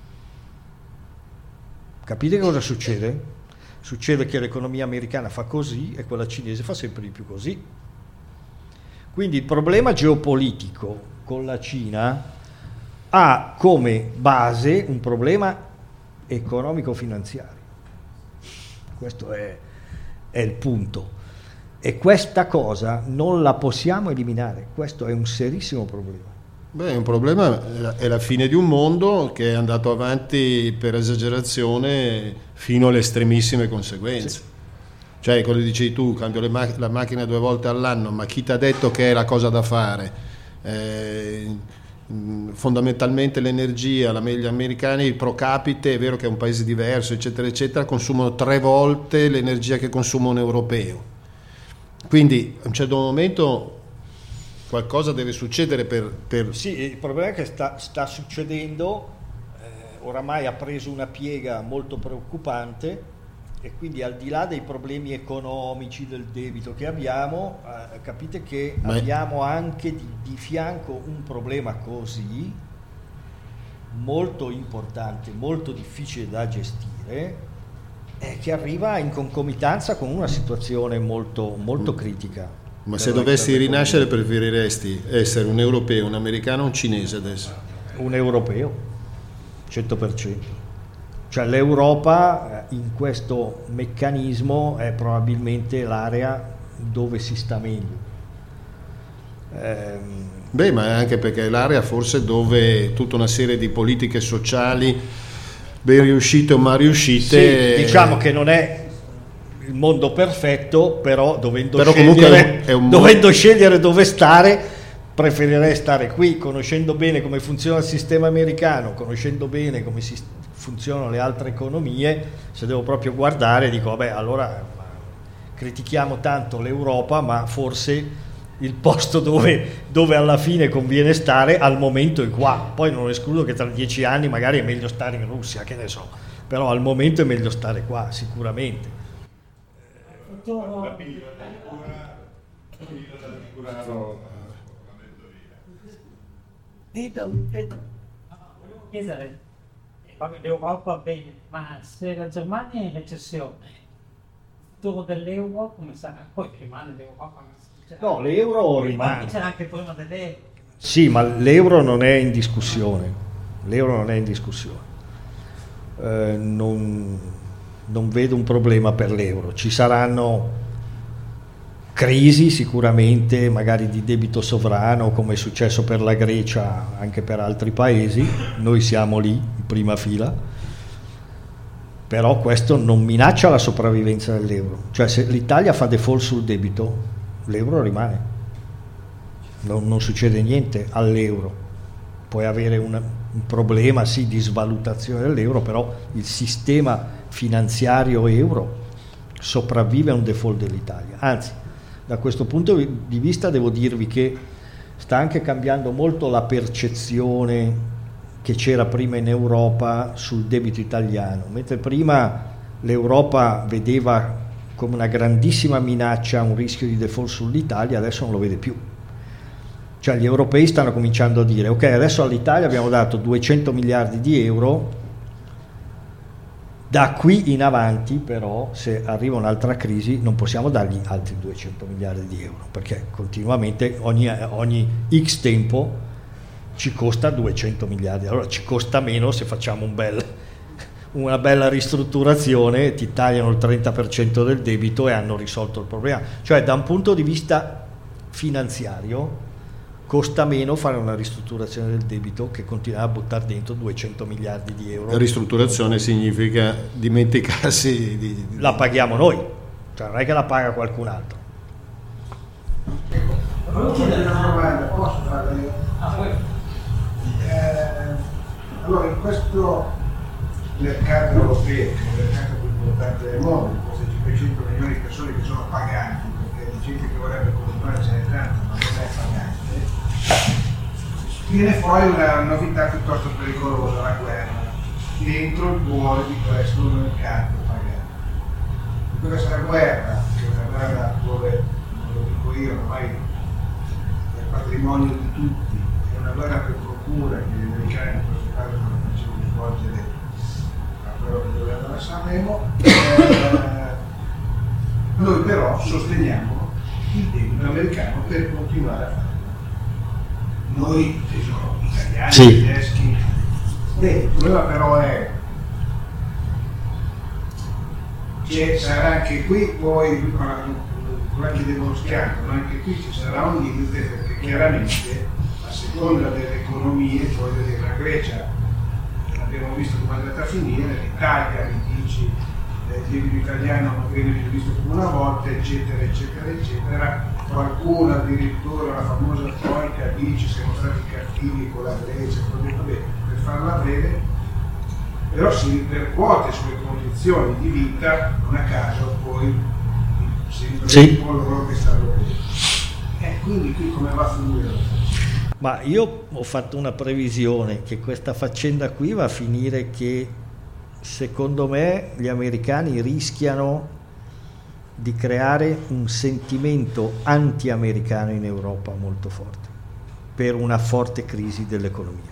Capite cosa succede? Succede che l'economia americana fa così e quella cinese fa sempre di più così. Quindi il problema geopolitico con la Cina ha come base un problema economico-finanziario. Questo è, è il punto. E questa cosa non la possiamo eliminare. Questo è un serissimo problema. Beh, è un problema, è la fine di un mondo che è andato avanti per esagerazione fino alle estremissime conseguenze. Sì. Cioè, quello che dicevi tu, cambio le ma- la macchina due volte all'anno, ma chi ti ha detto che è la cosa da fare? Eh, fondamentalmente l'energia, la, gli americani pro capite, è vero che è un paese diverso, eccetera, eccetera, consumano tre volte l'energia che consuma un europeo. Quindi a un certo momento qualcosa deve succedere per, per... Sì, il problema è che sta, sta succedendo, eh, oramai ha preso una piega molto preoccupante e quindi al di là dei problemi economici del debito che abbiamo, eh, capite che Beh. abbiamo anche di, di fianco un problema così molto importante, molto difficile da gestire, eh, che arriva in concomitanza con una situazione molto, molto mm. critica. Ma se dovessi rinascere preferiresti essere un europeo, un americano o un cinese adesso? Un europeo, cento per cento. Cioè l'Europa in questo meccanismo è probabilmente l'area dove si sta meglio. Ehm... Beh, ma anche perché è l'area forse dove tutta una serie di politiche sociali ben riuscite o mal riuscite... Sì, diciamo che non è il mondo perfetto, però dovendo, però scegliere, è un... dovendo scegliere dove stare, preferirei stare qui, conoscendo bene come funziona il sistema americano, conoscendo bene come si funzionano le altre economie. Se devo proprio guardare dico vabbè, allora critichiamo tanto l'Europa, ma forse il posto dove, dove alla fine conviene stare al momento è qua. Poi non escludo che tra dieci anni magari è meglio stare in Russia, che ne so, però al momento è meglio stare qua sicuramente. La pillola di cura no. Volevo chiedere, l'Europa bene, ma se la Germania è in recessione, il futuro dell'euro come sarà? Poi rimane l'Europa? No, l'euro rimane. C'era anche il problema dell'euro. Sì, ma l'euro non è in discussione. L'euro non è in discussione. Eh, non... non vedo un problema per l'euro. Ci saranno crisi sicuramente, magari di debito sovrano, come è successo per la Grecia, anche per altri paesi. Noi siamo lì in prima fila, però questo non minaccia la sopravvivenza dell'euro. Cioè, se l'Italia fa default sul debito, l'euro rimane, non, non succede niente all'euro. Puoi avere una, un problema sì di svalutazione dell'euro, però il sistema finanziario euro sopravvive a un default dell'Italia. Anzi, da questo punto di vista devo dirvi che sta anche cambiando molto la percezione che c'era prima in Europa sul debito italiano. Mentre prima l'Europa vedeva come una grandissima minaccia un rischio di default sull'Italia, adesso non lo vede più. Cioè gli europei stanno cominciando a dire: ok, adesso all'Italia abbiamo dato duecento miliardi di euro, da qui in avanti però, se arriva un'altra crisi, non possiamo dargli altri duecento miliardi di euro, perché continuamente ogni, ogni X tempo ci costa duecento miliardi. Allora ci costa meno se facciamo un bel, una bella ristrutturazione, ti tagliano il trenta per cento del debito e hanno risolto il problema. Cioè da un punto di vista finanziario costa meno fare una ristrutturazione del debito che continuare a buttare dentro duecento miliardi di euro. La ristrutturazione significa dimenticarsi di, di... La paghiamo noi, cioè non è che la paga qualcun altro. Volevo chiedere una domanda, posso farla io? Eh, allora, in questo mercato europeo, che è il mercato più importante del mondo, queste cinquecento milioni di persone che sono paganti, perché di gente che vorrebbe continuare ce n'è tanto, ma non è pagante, viene fuori una novità piuttosto pericolosa, la guerra, dentro il cuore di questo mercato pagante. Questa guerra, che è una guerra dove, non lo dico io, ormai è patrimonio di tutti, è una guerra per procura che gli americani in questo caso non facevano svolgere a quello che dovevano a Sanremo. Eh, noi però sosteniamo il debito americano per continuare a fare. Noi, che sono italiani, sì. tedeschi, beh, il problema però è che sarà anche qui, poi anche devono schiantano, anche qui ci sarà un limite, perché chiaramente a seconda delle economie, poi la Grecia abbiamo visto come è andata a finire, l'Italia mi dici il debito italiano non viene più visto come una volta, eccetera eccetera eccetera. Qualcuno addirittura, la famosa troika, dice siamo stati cattivi con la Grecia, per farla breve, però si ripercuote sulle condizioni di vita, non a caso poi sempre sì. un po' loro che stanno bene. E quindi qui come va a finire? Ma io ho fatto una previsione che questa faccenda qui va a finire che secondo me gli americani rischiano di creare un sentimento anti-americano in Europa molto forte per una forte crisi dell'economia.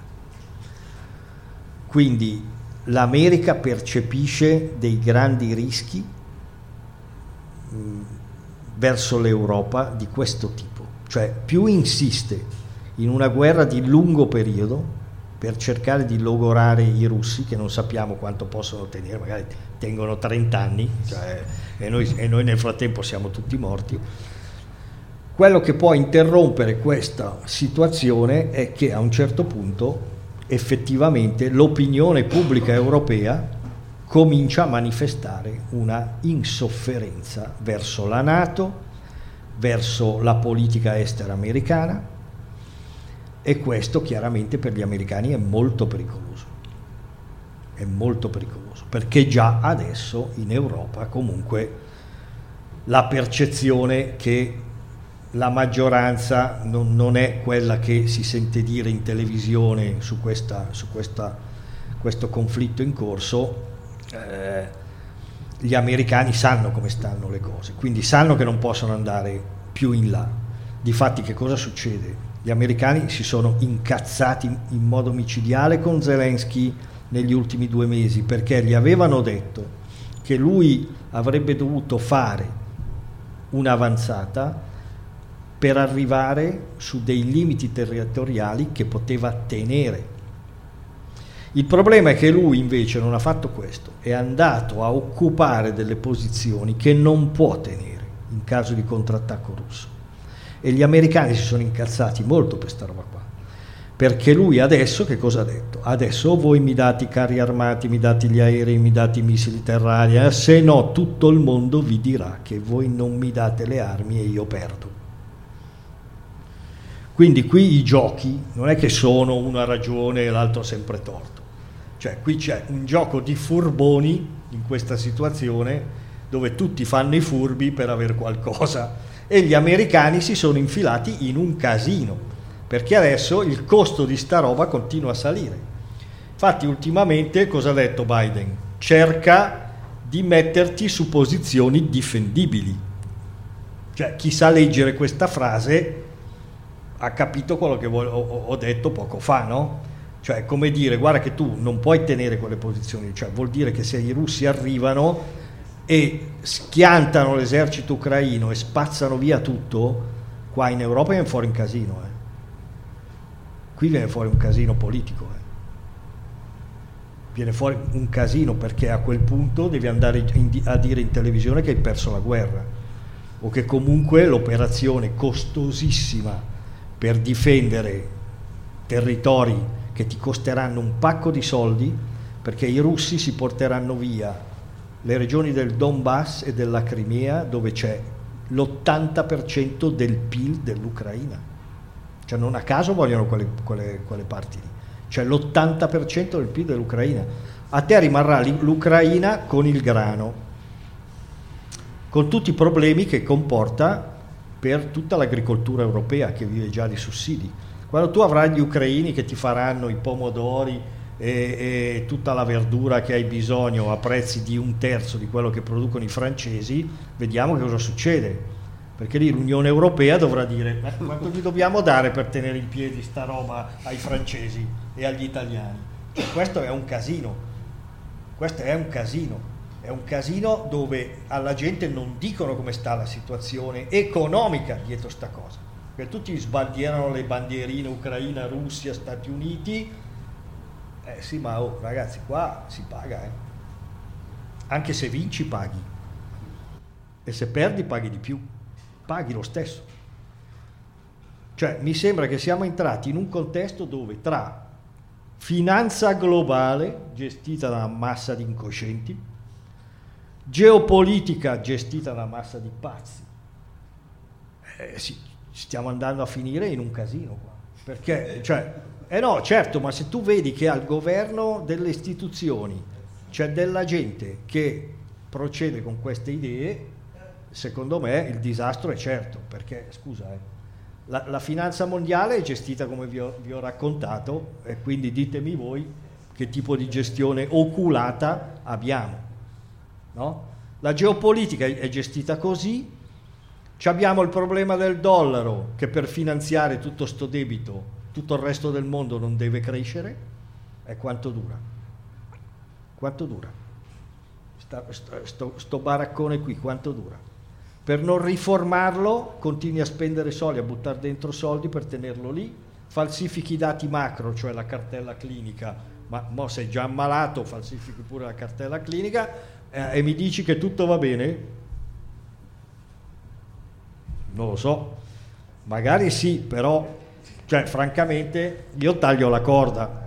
Quindi l'America percepisce dei grandi rischi mh, verso l'Europa di questo tipo, cioè più insiste in una guerra di lungo periodo per cercare di logorare i russi, che non sappiamo quanto possono tenere, magari tengono trenta anni, cioè, e, noi, e noi nel frattempo siamo tutti morti. Quello che può interrompere questa situazione è che a un certo punto effettivamente l'opinione pubblica europea comincia a manifestare una insofferenza verso la NATO, verso la politica estera americana, e questo chiaramente per gli americani è molto pericoloso, è molto pericoloso, perché già adesso in Europa comunque la percezione che la maggioranza non, non è quella che si sente dire in televisione su, questa, su questa, questo conflitto in corso, eh, gli americani sanno come stanno le cose, quindi sanno che non possono andare più in là. Difatti che cosa succede? Gli americani si sono incazzati in modo micidiale con Zelensky negli ultimi due mesi, perché gli avevano detto che lui avrebbe dovuto fare un'avanzata per arrivare su dei limiti territoriali che poteva tenere. Il problema è che lui invece non ha fatto questo, è andato a occupare delle posizioni che non può tenere in in caso di contrattacco russo. E gli americani si sono incazzati molto per sta roba qua, perché lui adesso che cosa ha detto? Adesso voi mi date i carri armati, mi date gli aerei, mi date i missili terrari, eh? Se no tutto il mondo vi dirà che voi non mi date le armi e io perdo. Quindi qui i giochi non è che sono uno ha ragione e l'altro sempre torto, cioè qui c'è un gioco di furboni in questa situazione dove tutti fanno i furbi per avere qualcosa e gli americani si sono infilati in un casino, perché adesso il costo di sta roba continua a salire. Infatti ultimamente cosa ha detto Biden? Cerca di metterti su posizioni difendibili, cioè chi sa leggere questa frase ha capito quello che ho, ho detto poco fa, no? Cioè come dire, guarda che tu non puoi tenere quelle posizioni, cioè vuol dire che se i russi arrivano e schiantano l'esercito ucraino e spazzano via tutto, qua in Europa viene fuori un casino, eh. Qui viene fuori un casino politico, eh. Viene fuori un casino perché a quel punto devi andare in, a dire in televisione che hai perso la guerra o che comunque l'operazione costosissima per difendere territori che ti costeranno un pacco di soldi, perché i russi si porteranno via le regioni del Donbass e della Crimea dove c'è l'ottanta per cento del P I L dell'Ucraina, cioè non a caso vogliono quelle, quelle, quelle parti lì, c'è l'ottanta per cento del P I L dell'Ucraina. A te rimarrà l'Ucraina con il grano, con tutti i problemi che comporta per tutta l'agricoltura europea che vive già di sussidi. Quando tu avrai gli ucraini che ti faranno i pomodori e, e tutta la verdura che hai bisogno a prezzi di un terzo di quello che producono i francesi, vediamo che cosa succede, perché lì l'Unione Europea dovrà dire ma quanto gli dobbiamo dare per tenere in piedi sta roba ai francesi e agli italiani. Cioè, questo è un casino, questo è un casino. È un casino dove alla gente non dicono come sta la situazione economica dietro sta cosa. Perché tutti sbandierano le bandierine Ucraina, Russia, Stati Uniti. Eh sì, ma oh, ragazzi, qua si paga, eh. Anche se vinci paghi. E se perdi paghi di più. Paghi lo stesso. Cioè, mi sembra che siamo entrati in un contesto dove tra finanza globale, gestita da una massa di incoscienti, geopolitica gestita da una massa di pazzi, eh, sì, stiamo andando a finire in un casino qua, perché cioè, eh no certo, ma se tu vedi che al governo delle istituzioni c'è della gente che procede con queste idee, secondo me il disastro è certo, perché scusa eh, la, la finanza mondiale è gestita come vi ho, vi ho raccontato, e quindi ditemi voi che tipo di gestione oculata abbiamo. No? La geopolitica è gestita così, ci abbiamo il problema del dollaro che per finanziare tutto sto debito tutto il resto del mondo non deve crescere, e quanto dura? Quanto dura? Sta, sta, sto, sto baraccone qui quanto dura? Per non riformarlo continui a spendere soldi, a buttare dentro soldi per tenerlo lì, falsifichi i dati macro, cioè la cartella clinica, ma mo sei già ammalato, falsifichi pure la cartella clinica, e mi dici che tutto va bene? Non lo so, magari sì, però cioè francamente io taglio la corda.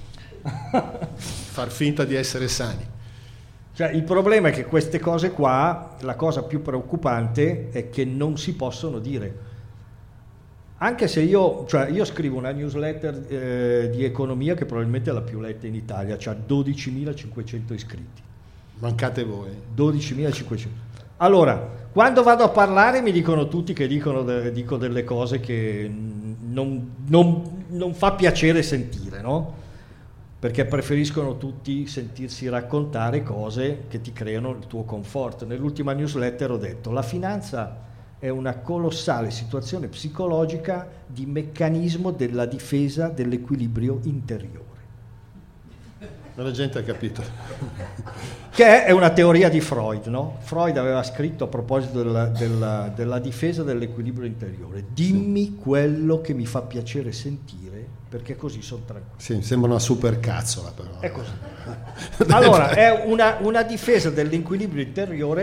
Far finta di essere sani. Cioè il problema è che queste cose qua, la cosa più preoccupante è che non si possono dire. Anche se io, cioè io scrivo una newsletter eh, di economia che probabilmente è la più letta in Italia, c'ha dodicimilacinquecento iscritti. Mancate voi. dodicimilacinquecento. Allora, quando vado a parlare mi dicono tutti che dicono de, dico delle cose che non, non, non fa piacere sentire, no? Perché preferiscono tutti sentirsi raccontare cose che ti creano il tuo comfort. Nell'ultima newsletter ho detto: la finanza è una colossale situazione psicologica di meccanismo della difesa dell'equilibrio interiore. La gente ha capito. Che è una teoria di Freud, no? Freud aveva scritto a proposito della, della, della difesa dell'equilibrio interiore: dimmi quello che mi fa piacere sentire, perché così sono tranquillo. Sì, sembra una super cazzola però. È così. Allora, è una, una difesa dell'equilibrio interiore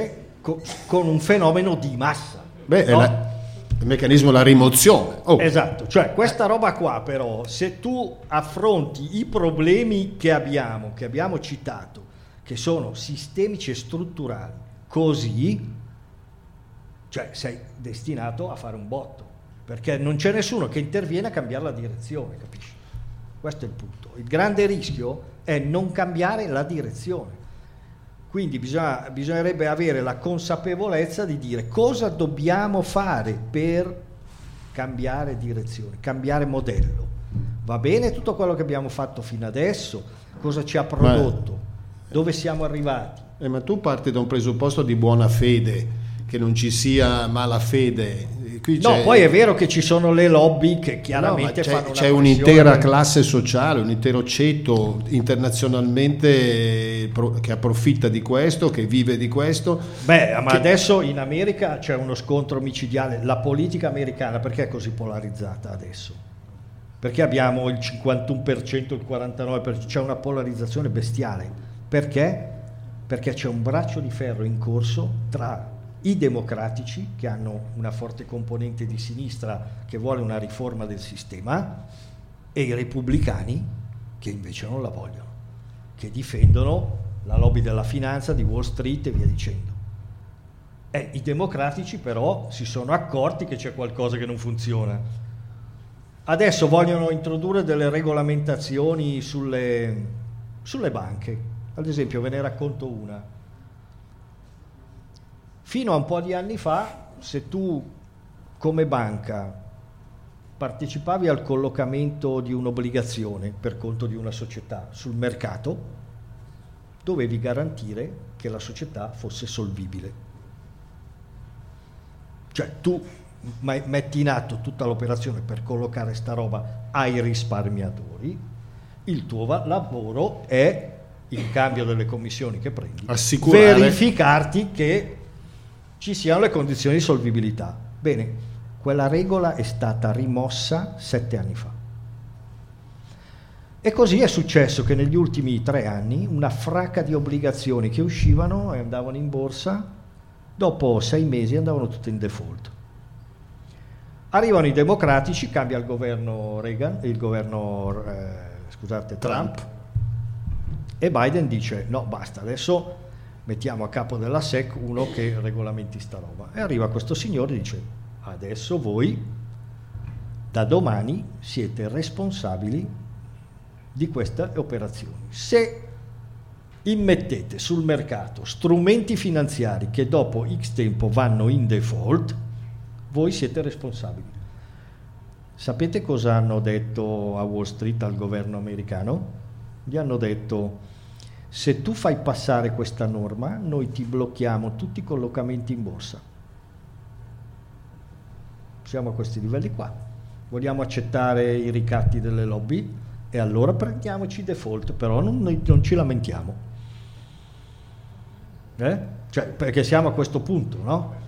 co- con un fenomeno di massa. Beh, no? è la, il meccanismo della rimozione. Oh. Esatto, cioè questa roba qua però, se tu affronti i problemi che abbiamo, che abbiamo citato, che sono sistemici e strutturali, così, cioè sei destinato a fare un botto, perché non c'è nessuno che interviene a cambiare la direzione, capisci? Questo è il punto. Il grande rischio è non cambiare la direzione. Quindi bisogna, bisognerebbe avere la consapevolezza di dire cosa dobbiamo fare per cambiare direzione, cambiare modello. Va bene tutto quello che abbiamo fatto fino adesso? Cosa ci ha prodotto? Ma, dove siamo arrivati? Eh, ma tu parti da un presupposto di buona fede, che non ci sia malafede. Qui no, poi è vero che ci sono le lobby che chiaramente no, fanno una c'è un'intera per... classe sociale, un intero ceto internazionalmente che approfitta di questo, che vive di questo. Beh, ma che... adesso in America c'è uno scontro micidiale. La politica americana perché è così polarizzata adesso? Perché abbiamo il cinquantuno per cento, il quarantanove per cento, c'è una polarizzazione bestiale. Perché? Perché c'è un braccio di ferro in corso tra i democratici, che hanno una forte componente di sinistra che vuole una riforma del sistema, e i repubblicani che invece non la vogliono, che difendono la lobby della finanza, di Wall Street e via dicendo. E i democratici però si sono accorti che c'è qualcosa che non funziona. Adesso vogliono introdurre delle regolamentazioni sulle, sulle banche. Ad esempio, ve ne racconto una. Fino a un po' di anni fa, se tu come banca partecipavi al collocamento di un'obbligazione per conto di una società sul mercato, dovevi garantire che la società fosse solvibile. Cioè tu metti in atto tutta l'operazione per collocare sta roba ai risparmiatori, il tuo lavoro è, in cambio delle commissioni che prendi, assicurare, verificarti che ci siano le condizioni di solvibilità. Bene, quella regola è stata rimossa sette anni fa. E così è successo che negli ultimi tre anni una fracca di obbligazioni che uscivano e andavano in borsa, dopo sei mesi andavano tutte in default. Arrivano i democratici, cambia il governo Reagan, il governo eh, scusate, Trump, Trump, e Biden dice no, basta, adesso mettiamo a capo della S E C uno che regolamenti sta roba. E arriva questo signore e dice adesso voi da domani siete responsabili di queste operazioni. Se immettete sul mercato strumenti finanziari che dopo X tempo vanno in default, voi siete responsabili. Sapete cosa hanno detto a Wall Street al governo americano? Gli hanno detto: se tu fai passare questa norma, noi ti blocchiamo tutti i collocamenti in borsa. Siamo a questi livelli qua. Vogliamo accettare i ricatti delle lobby? E allora prendiamoci default, però non, noi non ci lamentiamo. Eh? Cioè, perché siamo a questo punto, no?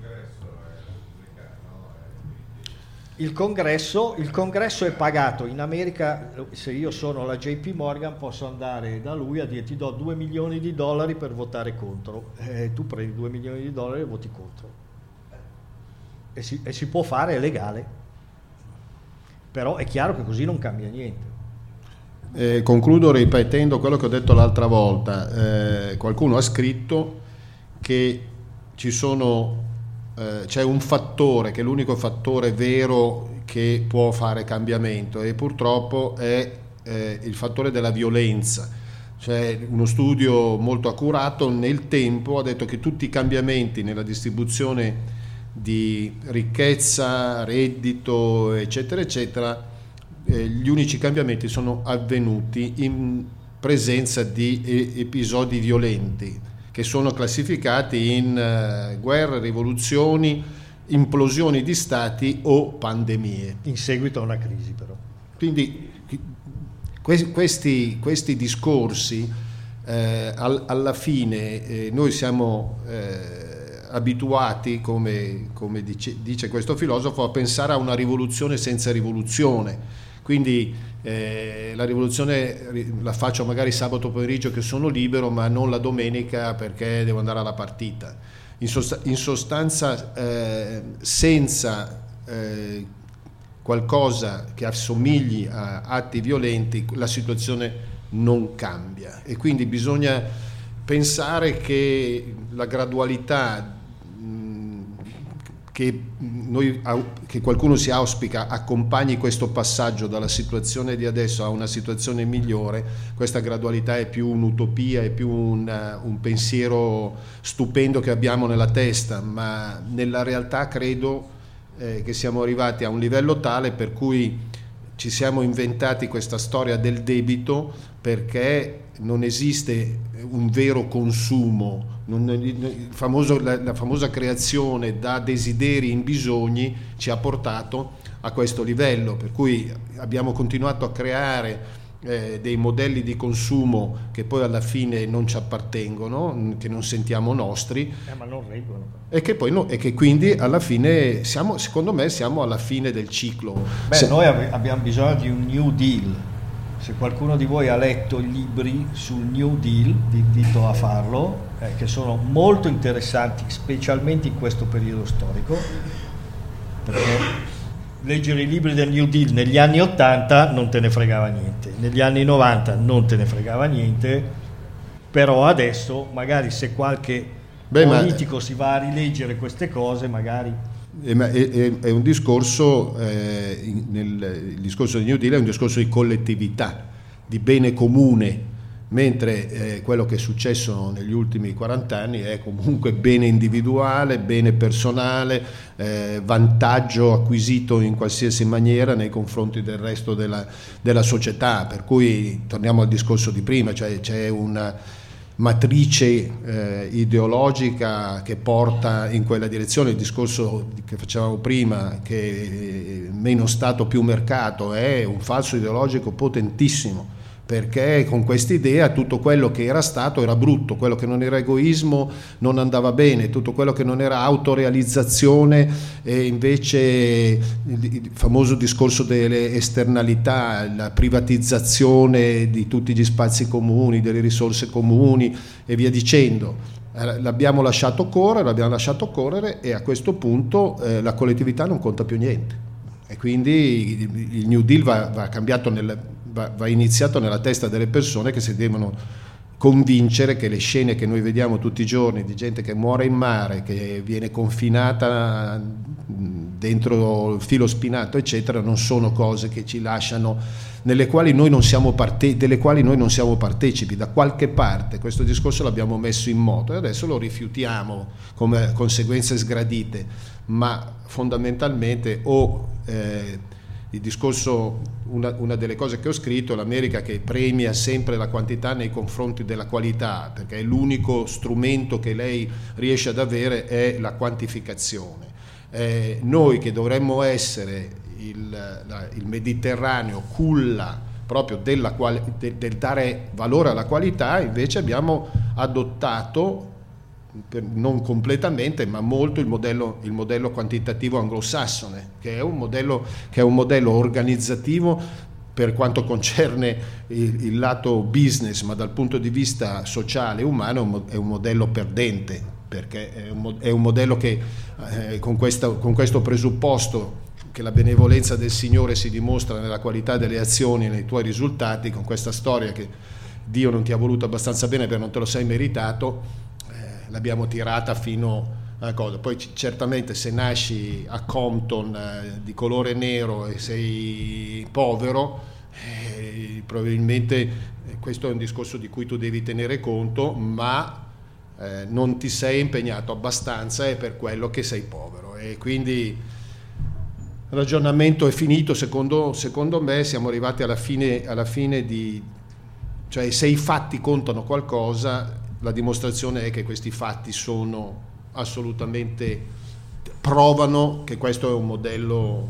Il congresso, il congresso è pagato in America. Se io sono la J P Morgan posso andare da lui a dire ti do due milioni di dollari per votare contro, e tu prendi due milioni di dollari e voti contro, e si, e si può fare, è legale, però è chiaro che così non cambia niente. Eh, concludo ripetendo quello che ho detto l'altra volta. Eh, qualcuno ha scritto che ci sono eh, c'è un fattore che è l'unico fattore vero che può fare cambiamento, e purtroppo è eh, il fattore della violenza. Cioè, uno studio molto accurato nel tempo ha detto che tutti i cambiamenti nella distribuzione di ricchezza, reddito, eccetera eccetera, eh, gli unici cambiamenti sono avvenuti in presenza di e- episodi violenti, che sono classificati in uh, guerre, rivoluzioni, implosioni di stati o pandemie. In seguito a una crisi, però. Quindi que- questi, questi discorsi, eh, al- alla fine, eh, noi siamo eh, abituati, come, come dice, dice questo filosofo, a pensare a una rivoluzione senza rivoluzione. Quindi eh, la rivoluzione la faccio magari sabato pomeriggio che sono libero, ma non la domenica perché devo andare alla partita. in, sost- in sostanza eh, senza eh, qualcosa che assomigli a atti violenti la situazione non cambia, e quindi bisogna pensare che la gradualità che, noi, che qualcuno si auspica accompagni questo passaggio dalla situazione di adesso a una situazione migliore, questa gradualità è più un'utopia, è più un, un pensiero stupendo che abbiamo nella testa, ma nella realtà credo eh, che siamo arrivati a un livello tale per cui ci siamo inventati questa storia del debito perché non esiste un vero consumo. Non, il famoso, la, la famosa creazione da desideri in bisogni ci ha portato a questo livello, per cui abbiamo continuato a creare eh, dei modelli di consumo che poi alla fine non ci appartengono, che non sentiamo nostri, eh, ma non reggono. E che poi no, e che quindi alla fine siamo, secondo me siamo alla fine del ciclo. Beh, Se, noi abbiamo bisogno di un New Deal. Se qualcuno di voi ha letto i libri sul New Deal, vi invito a farlo, eh, che sono molto interessanti, specialmente in questo periodo storico, perché leggere i libri del New Deal negli anni ottanta non te ne fregava niente, negli anni novanta non te ne fregava niente, però adesso magari se qualche Beh, politico ma... si va a rileggere queste cose, magari... È, è, è un discorso, eh, nel, il discorso del New Deal è un discorso di collettività, di bene comune, mentre eh, quello che è successo negli ultimi quaranta anni è comunque bene individuale, bene personale, eh, vantaggio acquisito in qualsiasi maniera nei confronti del resto della, della società, per cui torniamo al discorso di prima, cioè c'è una matrice eh, ideologica che porta in quella direzione. Il discorso che facevamo prima, che meno Stato più mercato, è un falso ideologico potentissimo, perché con questa idea tutto quello che era Stato era brutto, quello che non era egoismo non andava bene, tutto quello che non era autorealizzazione e invece il famoso discorso delle esternalità, la privatizzazione di tutti gli spazi comuni, delle risorse comuni e via dicendo. L'abbiamo lasciato correre, l'abbiamo lasciato correre e a questo punto eh, la collettività non conta più niente, e quindi il New Deal va, va cambiato nel Va, va iniziato nella testa delle persone, che si devono convincere che le scene che noi vediamo tutti i giorni di gente che muore in mare, che viene confinata dentro il filo spinato eccetera, non sono cose che ci lasciano, nelle quali noi non siamo parte, delle quali noi non siamo partecipi. Da qualche parte questo discorso l'abbiamo messo in moto e adesso lo rifiutiamo come conseguenze sgradite, ma fondamentalmente o eh, il discorso, una, una delle cose che ho scritto, l'America che premia sempre la quantità nei confronti della qualità, perché è l'unico strumento che lei riesce ad avere è la quantificazione. Eh, noi che dovremmo essere il, la, il Mediterraneo culla proprio della quali, de, del dare valore alla qualità, invece abbiamo adottato, non completamente ma molto, il modello, il modello quantitativo anglosassone, che è un modello, che è un modello organizzativo per quanto concerne il, il lato business, ma dal punto di vista sociale e umano è un modello perdente, perché è un, è un modello che eh, con, questa, con questo presupposto che la benevolenza del Signore si dimostra nella qualità delle azioni e nei tuoi risultati, con questa storia che Dio non ti ha voluto abbastanza bene perché non te lo sei meritato, l'abbiamo tirata fino a cosa. Poi c- certamente se nasci a Compton eh, di colore nero e sei povero, eh, probabilmente eh, questo è un discorso di cui tu devi tenere conto, ma eh, non ti sei impegnato abbastanza e per quello che sei povero, e quindi il ragionamento è finito. Secondo, secondo me siamo arrivati alla fine, alla fine di, cioè se i fatti contano qualcosa, la dimostrazione è che questi fatti sono assolutamente, provano che questo è un modello.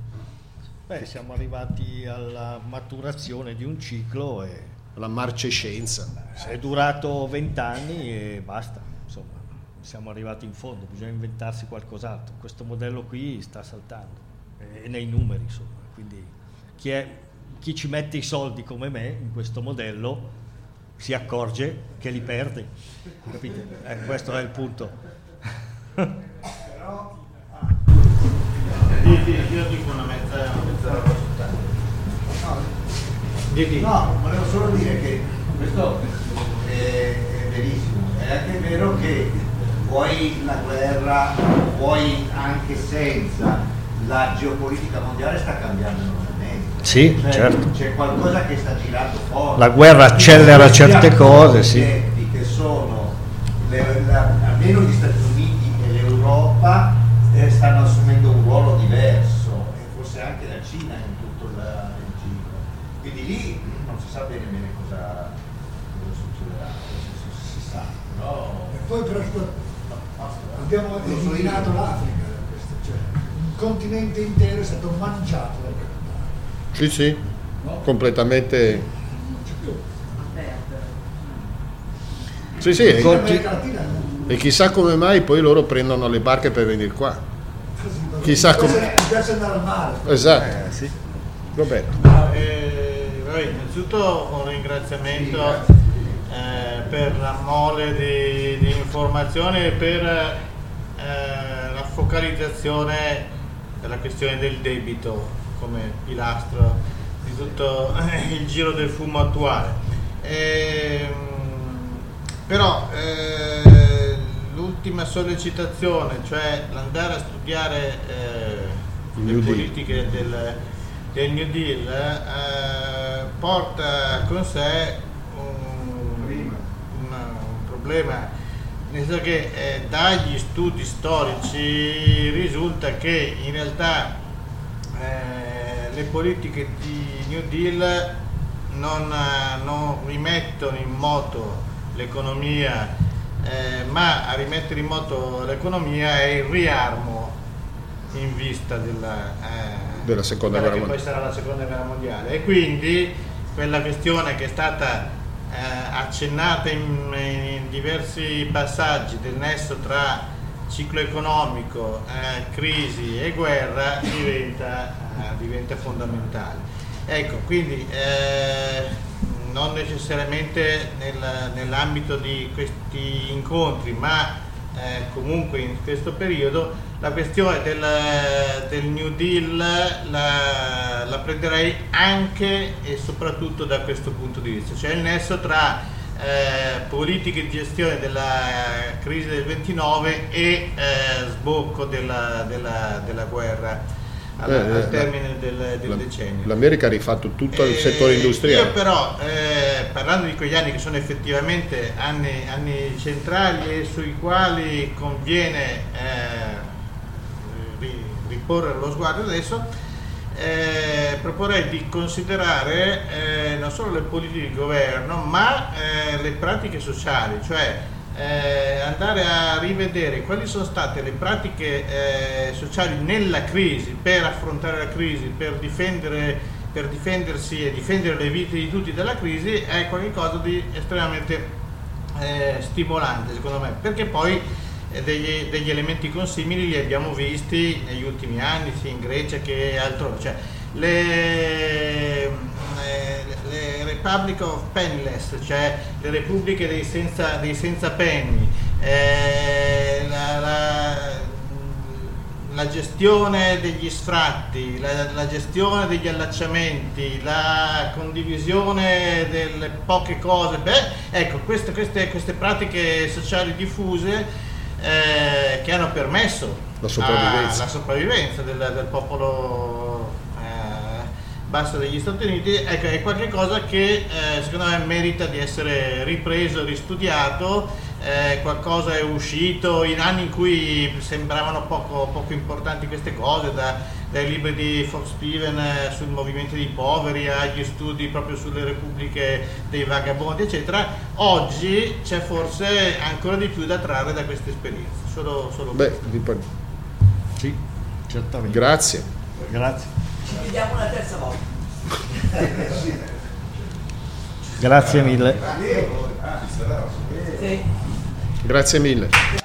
Beh, siamo arrivati alla maturazione di un ciclo e la marcescenza. È durato vent'anni e basta, insomma, siamo arrivati in fondo, bisogna inventarsi qualcos'altro. Questo modello qui sta saltando e nei numeri, insomma, quindi chi, è, chi ci mette i soldi come me in questo modello si accorge che li perde, capite? Eh, questo è il punto. Però Io dico una mezza, una mezza roba soltanto. No, volevo solo dire che questo è, è verissimo, è anche vero che vuoi la guerra, vuoi anche senza, la geopolitica mondiale sta cambiando enormemente. Sì, Cioè, certo. C'è qualcosa che sta girando forte. La guerra accelera certe cose, sì. Che sono, le, la, almeno gli Stati Uniti e l'Europa eh, stanno assumendo un ruolo diverso, e forse anche la Cina in tutto il, il giro. Quindi lì non si sa bene bene cosa, cosa succederà, si, si sa, però... E poi presto abbiamo eliminato l'Africa da questo, cioè un continente intero è stato mangiato dal capitale. Sì, sì, completamente. Non c'è più. Sì, sì, e, L'America Latina non. e chissà come mai poi loro prendono le barche per venire qua. Così, Chissà mi piace- come- mi piace andare al mare. Esatto. sì. Roberto. Eh, vabbè, innanzitutto un ringraziamento eh, per la mole di, di informazioni e per eh, la focalizzazione della questione del debito come pilastro di tutto il giro del fumo attuale. Ehm, però eh, l'ultima sollecitazione, cioè l'andare a studiare eh, le New Deal. politiche del, del New Deal, eh, porta con sé un, un, un problema, nel senso che eh, dagli studi storici risulta che in realtà eh, le politiche di New Deal non, non rimettono in moto l'economia, eh, ma a rimettere in moto l'economia è il riarmo in vista della, eh, Della seconda quella guerra che poi sarà la seconda guerra mondiale, e quindi quella questione che è stata eh, accennata in, in diversi passaggi del nesso tra ciclo economico, eh, crisi e guerra diventa, eh, diventa fondamentale. Ecco, quindi eh, non necessariamente nel, nell'ambito di questi incontri, ma eh, comunque in questo periodo la questione del, del New Deal la, la prenderei anche e soprattutto da questo punto di vista, cioè il nesso tra eh, politiche di gestione della crisi del ventinove e eh, sbocco della, della, della guerra al, Eh, al eh, termine del, del La- decennio. L'America ha rifatto tutto il Eh, settore industriale. Io però, eh, parlando di quegli anni che sono effettivamente anni, anni centrali e sui quali conviene eh, ri- riporre lo sguardo adesso, eh, proporrei di considerare eh, non solo le politiche di governo, ma eh, le pratiche sociali, cioè eh, andare a rivedere quali sono state le pratiche eh, sociali nella crisi, per affrontare la crisi, per difendere, per difendersi e difendere le vite di tutti dalla crisi, è qualcosa di estremamente eh, stimolante secondo me, perché poi eh, degli, degli elementi consimili li abbiamo visti negli ultimi anni sia in Grecia che altrove, cioè le, eh, le Republic of Penniless, cioè le repubbliche dei senza, dei senza penny, eh, la, la, la gestione degli sfratti, la, la gestione degli allacciamenti, la condivisione delle poche cose, beh, ecco, queste, queste, queste pratiche sociali diffuse eh, che hanno permesso La sopravvivenza. a- la sopravvivenza del, del popolo eh, basso degli Stati Uniti, ecco, è qualcosa che eh, secondo me merita di essere ripreso, ristudiato. Eh, qualcosa è uscito in anni in cui sembravano poco, poco importanti queste cose, da, dai libri di Fox Piven eh, sul movimento dei poveri agli studi proprio sulle repubbliche dei vagabondi eccetera. Oggi c'è forse ancora di più da trarre da queste esperienze, solo, solo Beh, questo. vi par- Sì, certamente. grazie. Grazie. Ci vediamo una terza volta. Grazie mille. Sì. Grazie mille.